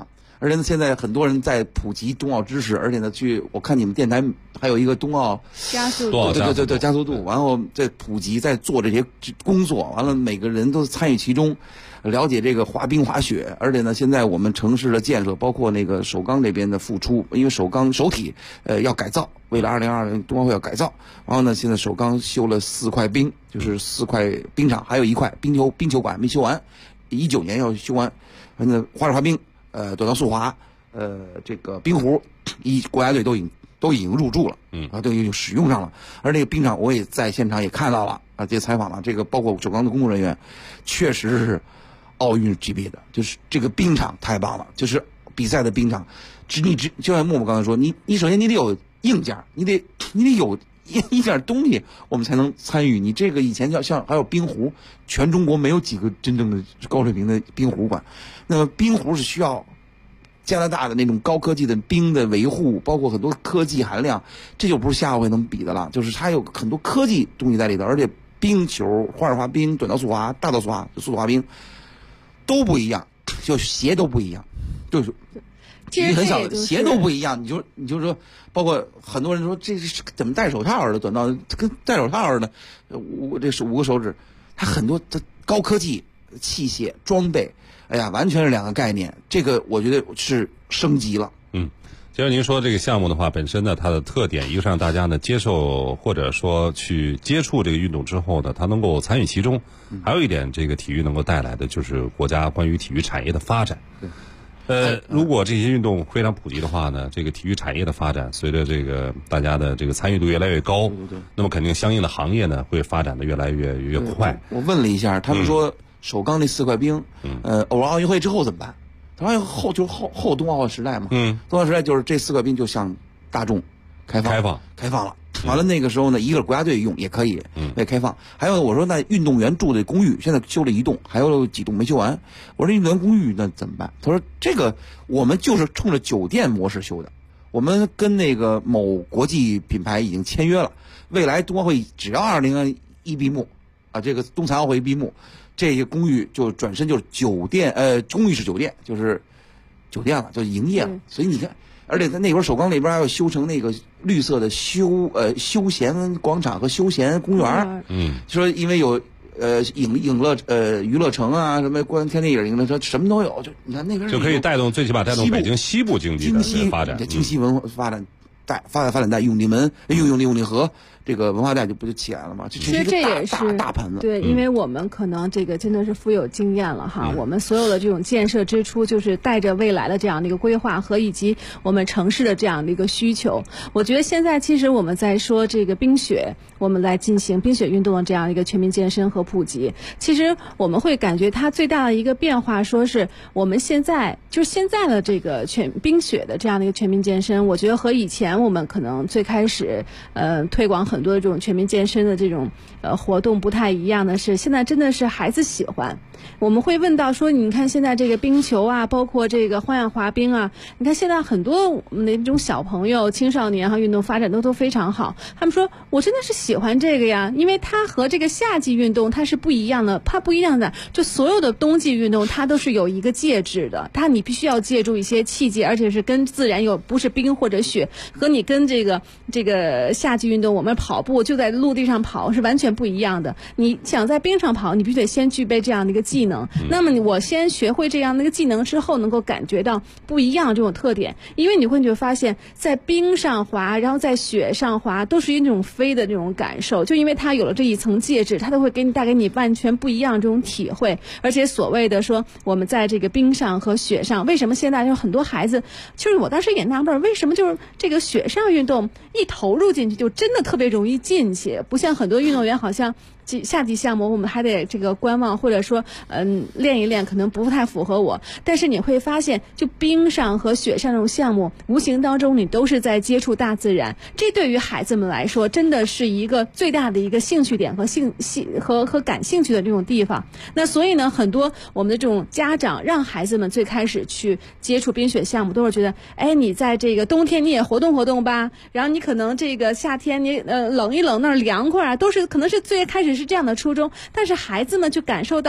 而且呢，现在很多人在普及冬奥知识，而且呢，我看你们电台还有一个冬奥加速度，对加速度，然后在普及，在做这些工作，完了每个人都参与其中。了解这个滑冰滑雪，而且呢，现在我们城市的建设，包括那个首钢这边的付出，因为首体要改造，为了2020冬奥会要改造，然后呢，现在首钢修了4块冰，就是4块冰场，还有1块冰球馆没修完，19年要修完。那花式滑冰，短道速滑，这个冰壶，国家队都已经入驻了，都已经使用上了。而这个冰场我也在现场也看到了啊，这采访了，这个包括首钢的工作人员，确实是奥运级别的，就是这个冰场太棒了，就是比赛的冰场，就像默默刚才说，你首先你得有硬件，你得有一点东西，我们才能参与。你这个以前像还有冰壶，全中国没有几个真正的高水平的冰壶馆。那么冰壶是需要加拿大的那种高科技的冰的维护，包括很多科技含量，这就不是夏奥会能比的了。就是它有很多科技东西在里头，而且冰球、花式滑冰、短道速滑、大道速滑、速度滑冰都不一样，就鞋都不一样，就是体育很小，鞋都不一样。你就说，包括很多人说这是怎么戴手套的短道跟戴手套的，这是5个手指，它很多的高科技器械装备，哎呀，完全是2个概念。这个我觉得是升级了。 其实您说这个项目的话，本身呢，它的特点一个是让大家呢接受或者说去接触这个运动之后呢，它能够参与其中。还有一点，这个体育能够带来的就是国家关于体育产业的发展。如果这些运动非常普及的话呢，这个体育产业的发展，随着这个大家的这个参与度越来越高，那么肯定相应的行业呢会发展的越来越快。 我问了一下，他们说首钢那4块冰，偶尔奥运会之后怎么办？当然就是后冬奥时代嘛，冬奥时代就是这4块冰就向大众开放了。完了那个时候呢，一个国家队用也可以，也开放。还有我说那运动员住的公寓现在修了1栋，还有几栋没修完。我说运动员公寓那怎么办？他说这个我们就是冲着酒店模式修的，我们跟那个某国际品牌已经签约了，未来冬奥会只要2021闭幕啊，这个冬残奥会闭幕。这些公寓就转身就是酒店，公寓是酒店，就是酒店了，就营业了。所以你看，而且在那边首钢那边还要修成那个绿色的休闲广场和休闲公园。说因为有娱乐城啊，什么观天地影的，什么都有。就你看那边就可以最起码带动北京西部经济的发展， 京西文化发展带永定门、永定河。这个文化带就不就起来了吗？ 其实这也是大盘子。 对，因为我们可能这个真的是富有经验了哈。我们所有的这种建设支出，就是带着未来的这样的一个规划和以及我们城市的这样的一个需求。我觉得现在其实我们在说这个冰雪，我们来进行冰雪运动的这样一个全民健身和普及。其实我们会感觉它最大的一个变化，说是我们现在的这个冰雪的这样的一个全民健身，我觉得和以前我们可能最开始推广很多的这种全民健身的这种活动不太一样的是，现在真的是孩子喜欢。我们会问到说，你看现在这个冰球啊，包括这个花样滑冰啊，你看现在很多那种小朋友、青少年运动发展都非常好。他们说我真的是喜欢这个呀，因为它和这个夏季运动它是不一样的，它不一样的，就所有的冬季运动它都是有一个介质的，你必须要借助一些器械，而且是跟自然不是冰或者雪，和你跟这个夏季运动我们跑步就在陆地上跑是完全不一样的。你想在冰上跑，你必须得先具备这样的一个技能。那么我先学会这样的一个技能之后，能够感觉到不一样的这种特点。因为你会发现在冰上滑，然后在雪上滑，都是一种飞的这种感受。就因为它有了这一层介质，它都会带给你完全不一样的这种体会。而且所谓的说我们在这个冰上和雪上，为什么现在就很多孩子，就是我当时也纳闷，为什么就是这个雪上运动一投入进去就真的特别容易进去，不像很多运动员好像夏季项目我们还得这个观望，或者说练一练可能不太符合我。但是你会发现就冰上和雪上这种项目，无形当中你都是在接触大自然，这对于孩子们来说真的是一个最大的一个兴趣点和感兴趣的这种地方。那所以呢，很多我们的这种家长让孩子们最开始去接触冰雪项目，都是觉得你在这个冬天你也活动活动吧，然后你可能这个夏天你冷一冷那儿凉快啊，都是可能是最开始是这样的初衷。但是孩子们就感受到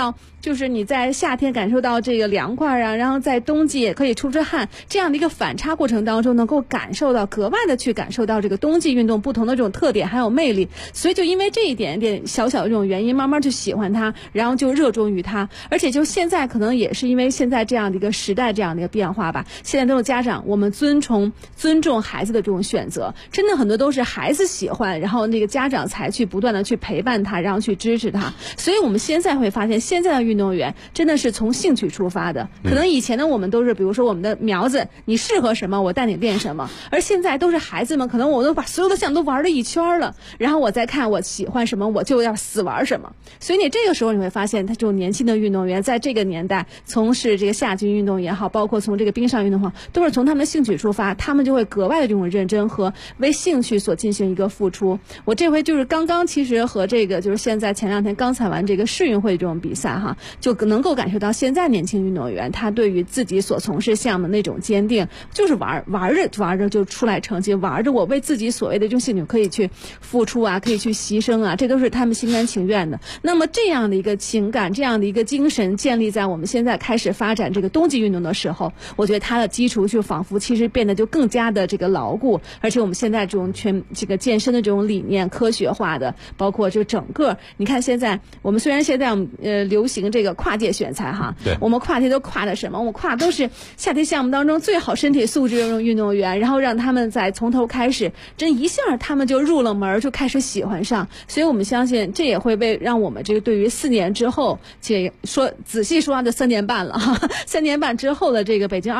就是你在夏天感受到这个凉快啊，然后在冬季也可以出汗，这样的一个反差过程当中，能够感受到格外的去感受到这个冬季运动不同的这种特点还有魅力，所以就因为这一点点小小的这种原因，慢慢就喜欢它，然后就热衷于它。而且就现在可能也是因为现在这样的一个时代这样的一个变化吧，现在都是家长我们尊重孩子的这种选择，真的很多都是孩子喜欢，然后那个家长才去不断的去陪伴他，然后去支持他。所以我们现在会发现，现在的运动员真的是从兴趣出发的。可能以前的我们都是，比如说我们的苗子，你适合什么，我带你练什么。而现在都是孩子们，可能我都把所有的项目都玩了一圈了，然后我再看我喜欢什么，我就要死玩什么。所以你这个时候你会发现，他这种年轻的运动员在这个年代从事这个夏季运动也好，包括从这个冰上运动也好，都是从他们的兴趣出发，他们就会格外的这种认真和为兴趣所进行一个付出。我这回就是刚刚其实和这个就是现在前两天刚采完这个世运会这种比赛哈，就能够感受到现在年轻运动员他对于自己所从事项目那种坚定，就是玩着就出来成绩，玩着我为自己所谓的这种兴趣可以去付出啊，可以去牺牲啊，这都是他们心甘情愿的。那么这样的一个情感，这样的一个精神建立在我们现在开始发展这个冬季运动的时候，我觉得它的基础就仿佛其实变得就更加的这个牢固。而且我们现在这种这个健身的这种理念科学化的，包括这整个你看现在我们虽然现在我们流行这个跨界选材哈， 对， 我们跨界都跨的什么？我们跨都是夏天项目当中最好身体素质的运动员，然后让他们在从头开始，真一下他们就入了门，就开始喜欢上。所以我们相信这也会让我们这个对于4年之后，仔细说这3年半了哈，3年半之后的这个北京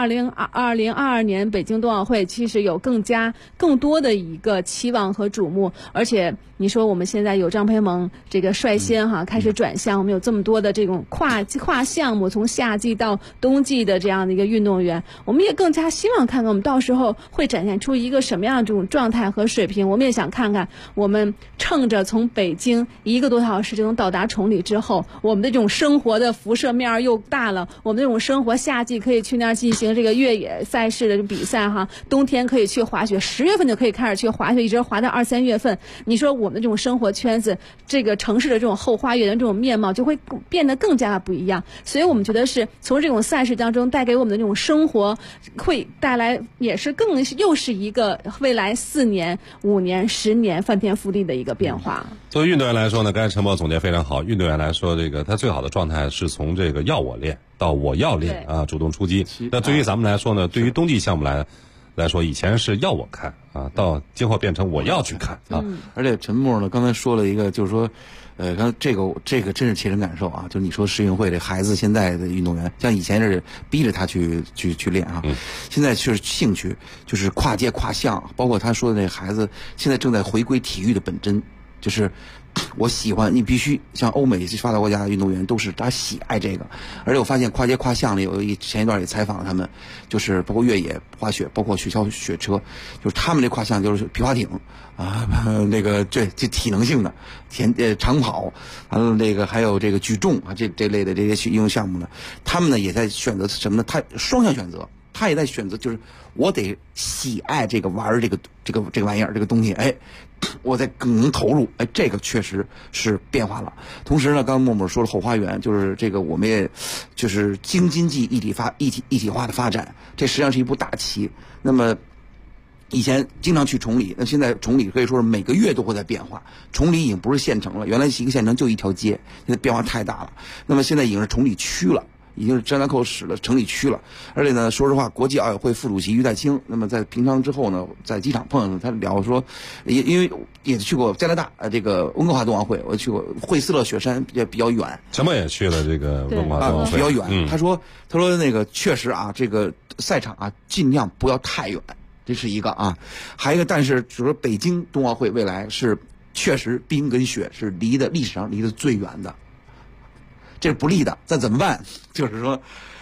2022年北京冬奥会，其实有更多的一个期望和瞩目。而且你说我们现在有张培萌这个率先开始转向，我们有这么多的这种跨项目，从夏季到冬季的这样的一个运动员，我们也更加希望看看我们到时候会展现出一个什么样的这种状态和水平。我们也想看看我们乘着从北京1个多小时就能到达崇礼之后，我们的这种生活的辐射面又大了，我们这种生活夏季可以去那儿进行这个越野赛事的比赛冬天可以去滑雪，10月份就可以开始去滑雪，一直滑到2、3月份。你说我们的这种生活圈子，这个城市的这种后花园的这种面貌就会变得更加不一样。所以我们觉得是从这种赛事当中带给我们的这种生活，会带来也是又是一个未来4年、5年、10年翻天覆地的一个变化。 作为运动员来说呢，刚才陈博总结非常好。运动员来说，这个他最好的状态是从这个要我练到我要练啊，主动出击。那对于咱们来说呢，对于冬季项目来说，以前是要我看啊，到今后变成我要去看啊。 而且陈默呢，刚才说了一个，就是说，刚才这个真是切身感受啊。就你说世运会这孩子现在的运动员，像以前是逼着他去练啊，现在是兴趣，就是跨界跨项，包括他说的那孩子，现在正在回归体育的本真，就是我喜欢，你必须像欧美发达国家的运动员都是他喜爱这个。而且我发现跨界跨项里前一段也采访了他们，就是包括越野滑雪，包括雪橇雪车，就是他们这跨项就是皮划艇啊，那个这体能性的长跑，完了那个还有这个举重啊，这类的这些运动项目呢，他们呢也在选择什么呢？他双向选择。他也在选择，就是我得喜爱这个玩这个玩意儿，这个东西，我再更能投入，这个确实是变化了。同时呢，刚刚默默说了后花园，就是这个我们也就是京津冀一体化的发展，这实际上是一步大棋。那么以前经常去崇礼，那现在崇礼可以说是每个月都会在变化。崇礼已经不是县城了，原来一个县城就一条街，现在变化太大了。那么现在已经是崇礼区了。已经是张家口市了，城里区了。而且呢，说实话，国际奥委会副主席于代清，那么在平常之后呢，在机场碰上他聊说，因为也去过加拿大这个温哥华冬奥会，我去过惠斯勒雪山比较远， 什么也去了这个温哥华冬奥会比较远。他说那个确实啊，这个赛场啊尽量不要太远，这是一个啊。还有一个，但是就是说北京冬奥会未来是确实冰跟雪是历史上离得最远的。这是不利的，那怎么办？就是说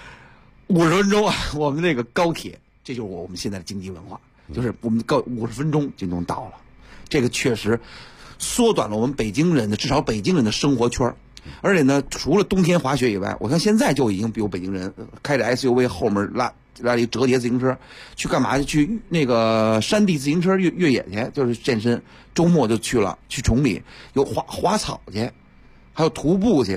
50分钟啊，我们那个高铁，这就是我们现在的经济文化，就是我们50分钟就能到了。这个确实缩短了我们至少北京人的生活圈。而且呢，除了冬天滑雪以外，我看现在就已经有北京人开着 SUV 后面拉一折叠自行车去干嘛？去那个山地自行车越野去，就是健身。周末就去崇礼，有滑草去，还有徒步去。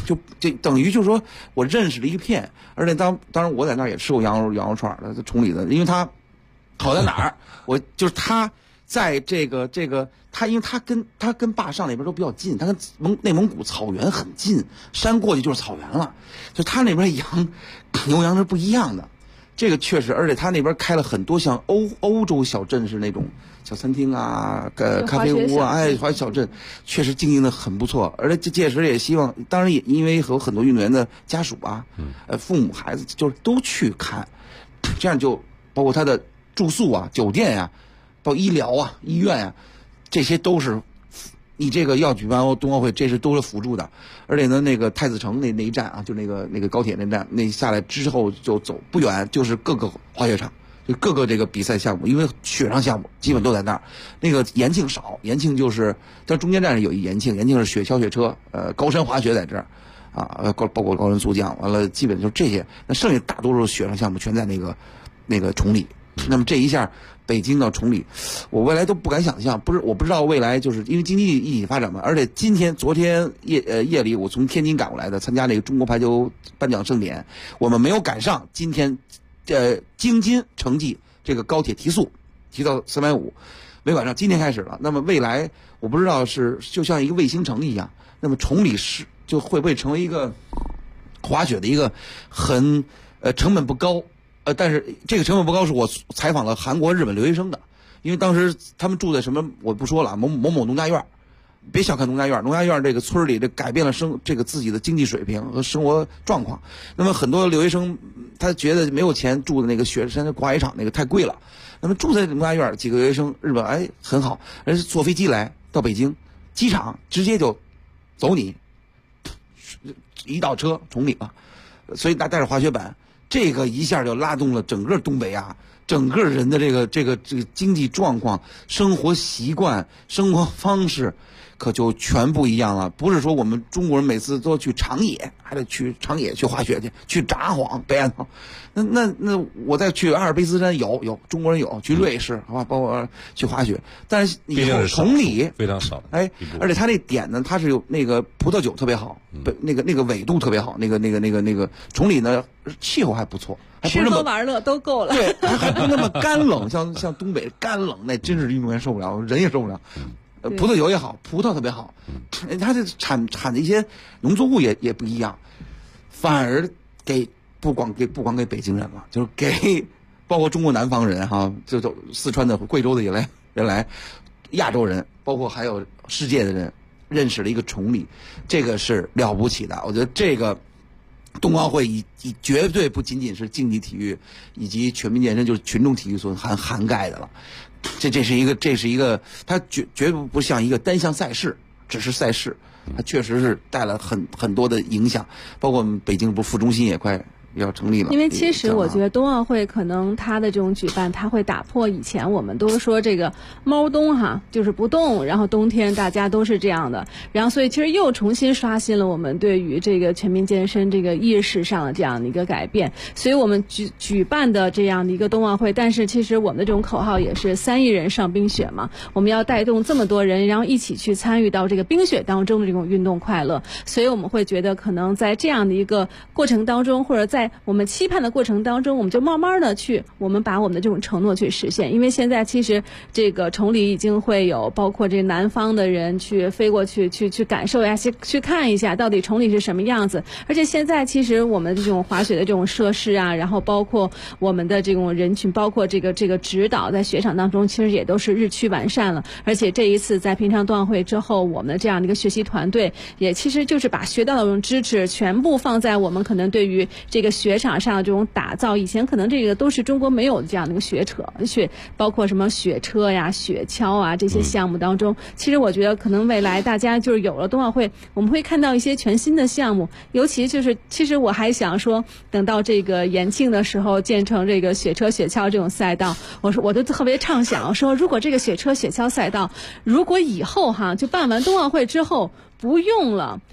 就这等于就是说我认识了一片，而且当然我在那儿也吃过羊肉串的崇礼的，因为他好在哪儿，我就是他在这个他，因为他跟坝上那边都比较近，他跟内蒙古草原很近，山过去就是草原了，就他那边牛羊是不一样的。这个确实，而且他那边开了很多像欧洲小镇是那种小餐厅啊、咖啡屋啊，滑雪小镇，确实经营的很不错。而且届时也希望，当然也因为有很多运动员的家属啊，父母孩子就是都去看，这样就包括他的住宿啊、酒店呀、包括医疗啊、医院啊，这些都是。你这个要举办冬奥会，这是都是辅助的，而且呢，那个太子城那一站啊，就那个高铁那站，那下来之后就走不远，就是各个滑雪场，就各个这个比赛项目，因为雪上项目基本都在那儿。那个延庆少，延庆就是在中间站是有一延庆是雪橇雪车，高山滑雪在这儿，啊，包括高山速降，完了基本就是这些，那剩下大多数雪上项目全在那个崇礼。那么这一下北京到崇礼，我未来都不敢想象，我不知道未来，就是因为经济一起发展嘛。而且昨天夜里我从天津赶过来的，参加那个中国排球颁奖盛典，我们没有赶上今天京津城际这个高铁提速，提到350，没赶上，今天开始了。那么未来我不知道是就像一个卫星城一样，那么崇礼就会不会成为一个滑雪的一个很成本不高。但是这个成本不高，是我采访了韩国、日本留学生的，因为当时他们住在什么我不说了，某农家院，别小看农家院这个村里，这改变了这个自己的经济水平和生活状况。那么很多留学生他觉得没有钱住的那个雪山滑雪场那个太贵了，那么住在农家院几个留学生，日本很好，而且坐飞机来到北京机场直接就走你一倒车崇礼了，所以带着滑雪板。这个一下就拉动了整个东北亚整个人的这个经济状况、生活习惯、生活方式，可就全不一样了。不是说我们中国人每次都去长野，还得去长野去滑雪去札幌、北岸。那我再去阿尔卑斯山有中国人有去瑞士，好吧，包括去滑雪。但是以后崇礼非常少， 而且它那点呢，它是有那个葡萄酒特别好，那个纬度特别好，那个崇礼呢气候还不错。 吃喝玩乐都够了， 对，还不那么干冷，像东北干冷，那真是运动员受不了，人也受不了。葡萄酒也好，葡萄特别好，它这产的一些农作物也不一样，反而不光给北京人了，就是给包括中国南方人哈，就都四川的、贵州的人来，亚洲人，包括还有世界的人认识了一个崇礼，这个是了不起的。我觉得这个冬奥会以绝对不仅仅是竞技体育以及全民健身，就是群众体育所涵盖的了。这是一个，它绝不像一个单项赛事，只是赛事，它确实是带来很多的影响。包括我们北京不副中心也快要成立了。 因为其实我觉得冬奥会可能它的这种举办，它会打破以前我们都说这个猫冬哈，就是不动，然后冬天大家都是这样的，然后所以其实又重新刷新了我们对于这个全民健身这个意识上的这样的一个改变。所以我们举办的这样的一个冬奥会，但是其实我们的这种口号也是3亿人上冰雪嘛，我们要带动这么多人，然后一起去参与到这个冰雪当中的这种运动快乐。所以我们会觉得可能在这样的一个过程当中，或者在我们期盼的过程当中，我们就慢慢的我们把我们的这种承诺去实现。因为现在其实这个崇礼已经会有包括这南方的人去飞过去感受一下，去看一下到底崇礼是什么样子。而且现在其实我们这种滑雪的这种设施啊，然后包括我们的这种人群，包括这个指导在雪场当中，其实也都是日趋完善了。而且这一次在平昌冬奥会之后，我们的这样的一个学习团队也其实就是把学到的这种知识全部放在我们可能对于这个雪场上的这种打造，以前可能这个都是中国没有的这样的一个包括什么雪车呀、雪橇啊这些项目当中，其实我觉得可能未来大家就是有了冬奥会，我们会看到一些全新的项目。尤其就是其实我还想说，等到这个延庆的时候建成这个雪车雪橇这种赛道，我就特别畅想说，如果这个雪车雪橇赛道如果以后就办完冬奥会之后不用了，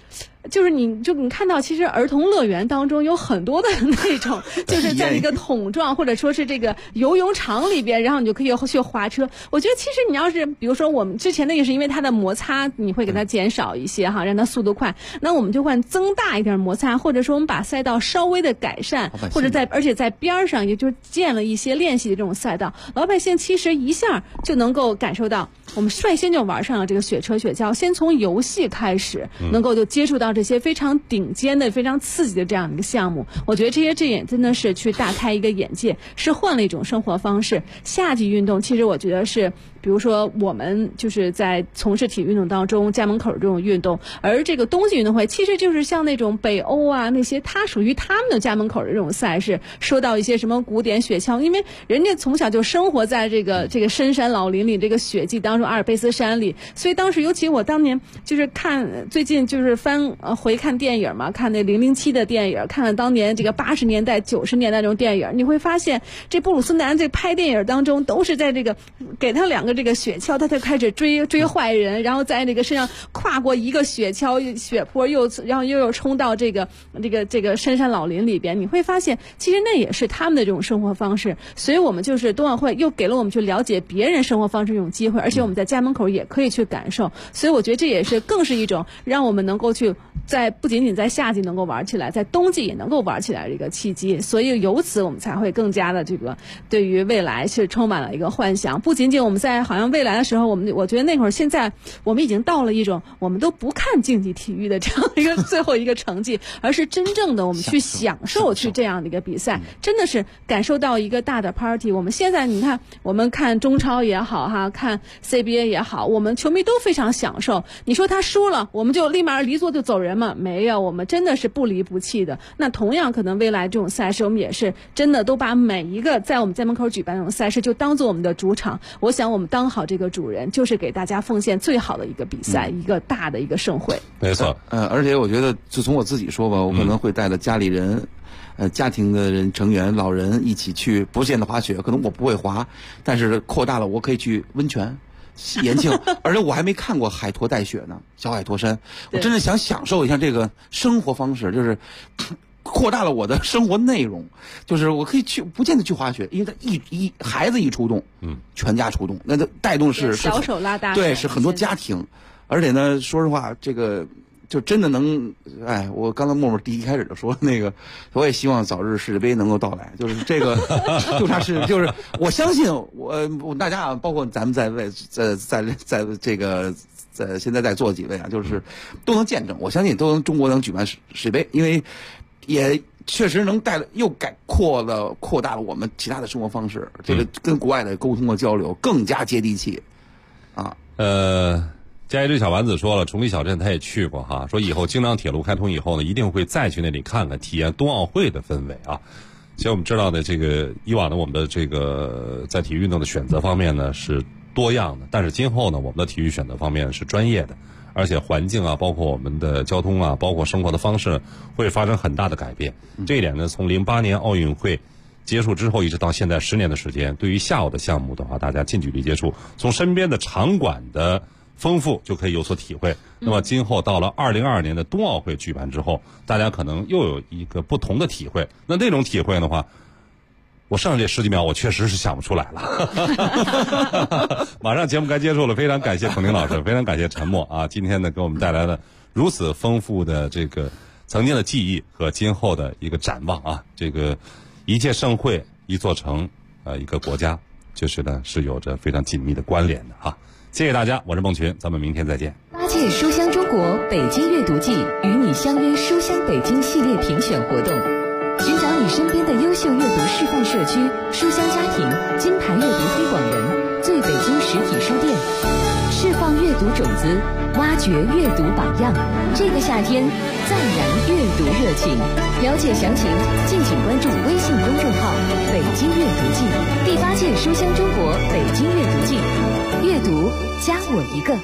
就是你看到，其实儿童乐园当中有很多的那种，就是在一个桶状或者说是这个游泳场里边，然后你就可以去滑车。我觉得其实你要是比如说我们之前那个是因为它的摩擦，你会给它减少一些哈，让它速度快。那我们就会增大一点摩擦，或者说我们把赛道稍微的改善，或者而且在边上也就建了一些练习的这种赛道，老百姓其实一下就能够感受到，我们率先就玩上了这个雪车雪橇，先从游戏开始，能够就接触到这些非常顶尖的、非常刺激的这样的一个项目。我觉得这也真的是去大开一个眼界，是换了一种生活方式。夏季运动其实我觉得是，比如说我们就是在从事体育运动当中，家门口这种运动，而这个冬季运动会其实就是像那种北欧啊那些，它属于他们的家门口的这种赛事，说到一些什么古典雪橇，因为人家从小就生活在这个深山老林里，这个雪季当中，阿尔卑斯山里，所以当时尤其我当年就是最近就是回看电影嘛，看那007的电影，看了当年这个80年代90年代这种电影，你会发现这布鲁斯南这拍电影当中都是在这个给他2个这个雪橇，他就开始追坏人，然后在那个身上跨过一个雪橇雪坡，然后又冲到这个深山老林里边，你会发现其实那也是他们的这种生活方式。所以我们就是冬奥会又给了我们去了解别人生活方式这种机会，而且我们在家门口也可以去感受。所以我觉得这也是更是一种让我们能够去不仅仅在夏季能够玩起来，在冬季也能够玩起来的一个契机。所以由此我们才会更加的这个对于未来是充满了一个幻想。不仅仅我们在好像未来的时候，我觉得那会儿现在我们已经到了一种我们都不看竞技体育的这样一个最后一个成绩，而是真正的我们去享受去这样的一个比赛，真的是感受到一个大的 party。 我们现在你看，我们看中超也好哈，看 CBA 也好，我们球迷都非常享受。你说他输了，我们就立马离座就走人吗？没有，我们真的是不离不弃的。那同样可能未来这种赛事，我们也是真的都把每一个在我们家门口举办这种赛事就当做我们的主场。我想我们当好这个主人，就是给大家奉献最好的一个比赛，一个大的一个盛会。 没错。 而且我觉得就从我自己说吧，我可能会带着家里人家庭的人成员老人一起去，不见得滑雪，可能我不会滑，但是扩大了我可以去温泉延庆，而且我还没看过海坨带雪呢，小海坨山，我真的想享受一下这个生活方式，就是扩大了我的生活内容，就是我可以去，不见得去滑雪，因为他孩子一出动，全家出动，那带动是小手拉大手， 对，是很多家庭，而且呢，说实话，这个就真的能，我刚才默默第一开始就说那个，我也希望早日世界杯能够到来，就是这个就差是就是我相信我大家啊，包括咱们在这个现在在座几位啊，就是都能见证，我相信中国能举办世界杯，因为也确实能又扩大了我们其他的生活方式，这个跟国外的沟通和交流更加接地气啊。 加一只小丸子说了，崇礼小镇他也去过哈，说以后京张铁路开通以后呢，一定会再去那里看看，体验冬奥会的氛围啊。其实我们知道的，这个以往的我们的这个在体育运动的选择方面呢是多样的，但是今后呢，我们的体育选择方面是专业的，而且环境啊，包括我们的交通啊，包括生活的方式会发生很大的改变。这一点呢，从08年奥运会结束之后一直到现在10年的时间，对于下午的项目的话，大家近距离接触，从身边的场馆的丰富就可以有所体会。那么今后到了2022年的冬奥会举办之后，大家可能又有一个不同的体会。那种体会的话，我剩下这10几秒我确实是想不出来了。马上节目该结束了，非常感谢孔玲老师，非常感谢陈默啊，今天呢给我们带来了如此丰富的这个曾经的记忆和今后的一个展望啊。这个一届盛会一座城一个国家，就是呢是有着非常紧密的关联的哈。谢谢大家，我是孟群，咱们明天再见。 8届书香中国北京阅读季与你相约书香北京系列评选活动，寻找你身边的优秀阅读示范社区、书香家庭、金牌阅读推广人、最北京实体书店，释放阅读种子，挖掘阅读榜样。这个夏天暂燃阅读热情，了解详情敬请关注微信公众号北京阅读季。第8届书香中国北京阅读季，阅读加我一个。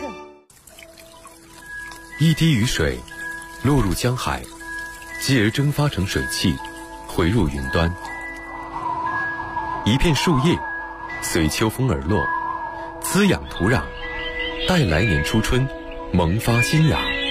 一滴雨水落入江海，继而蒸发成水汽，回入云端。一片树叶随秋风而落，滋养土壤，待来年初春萌发新芽。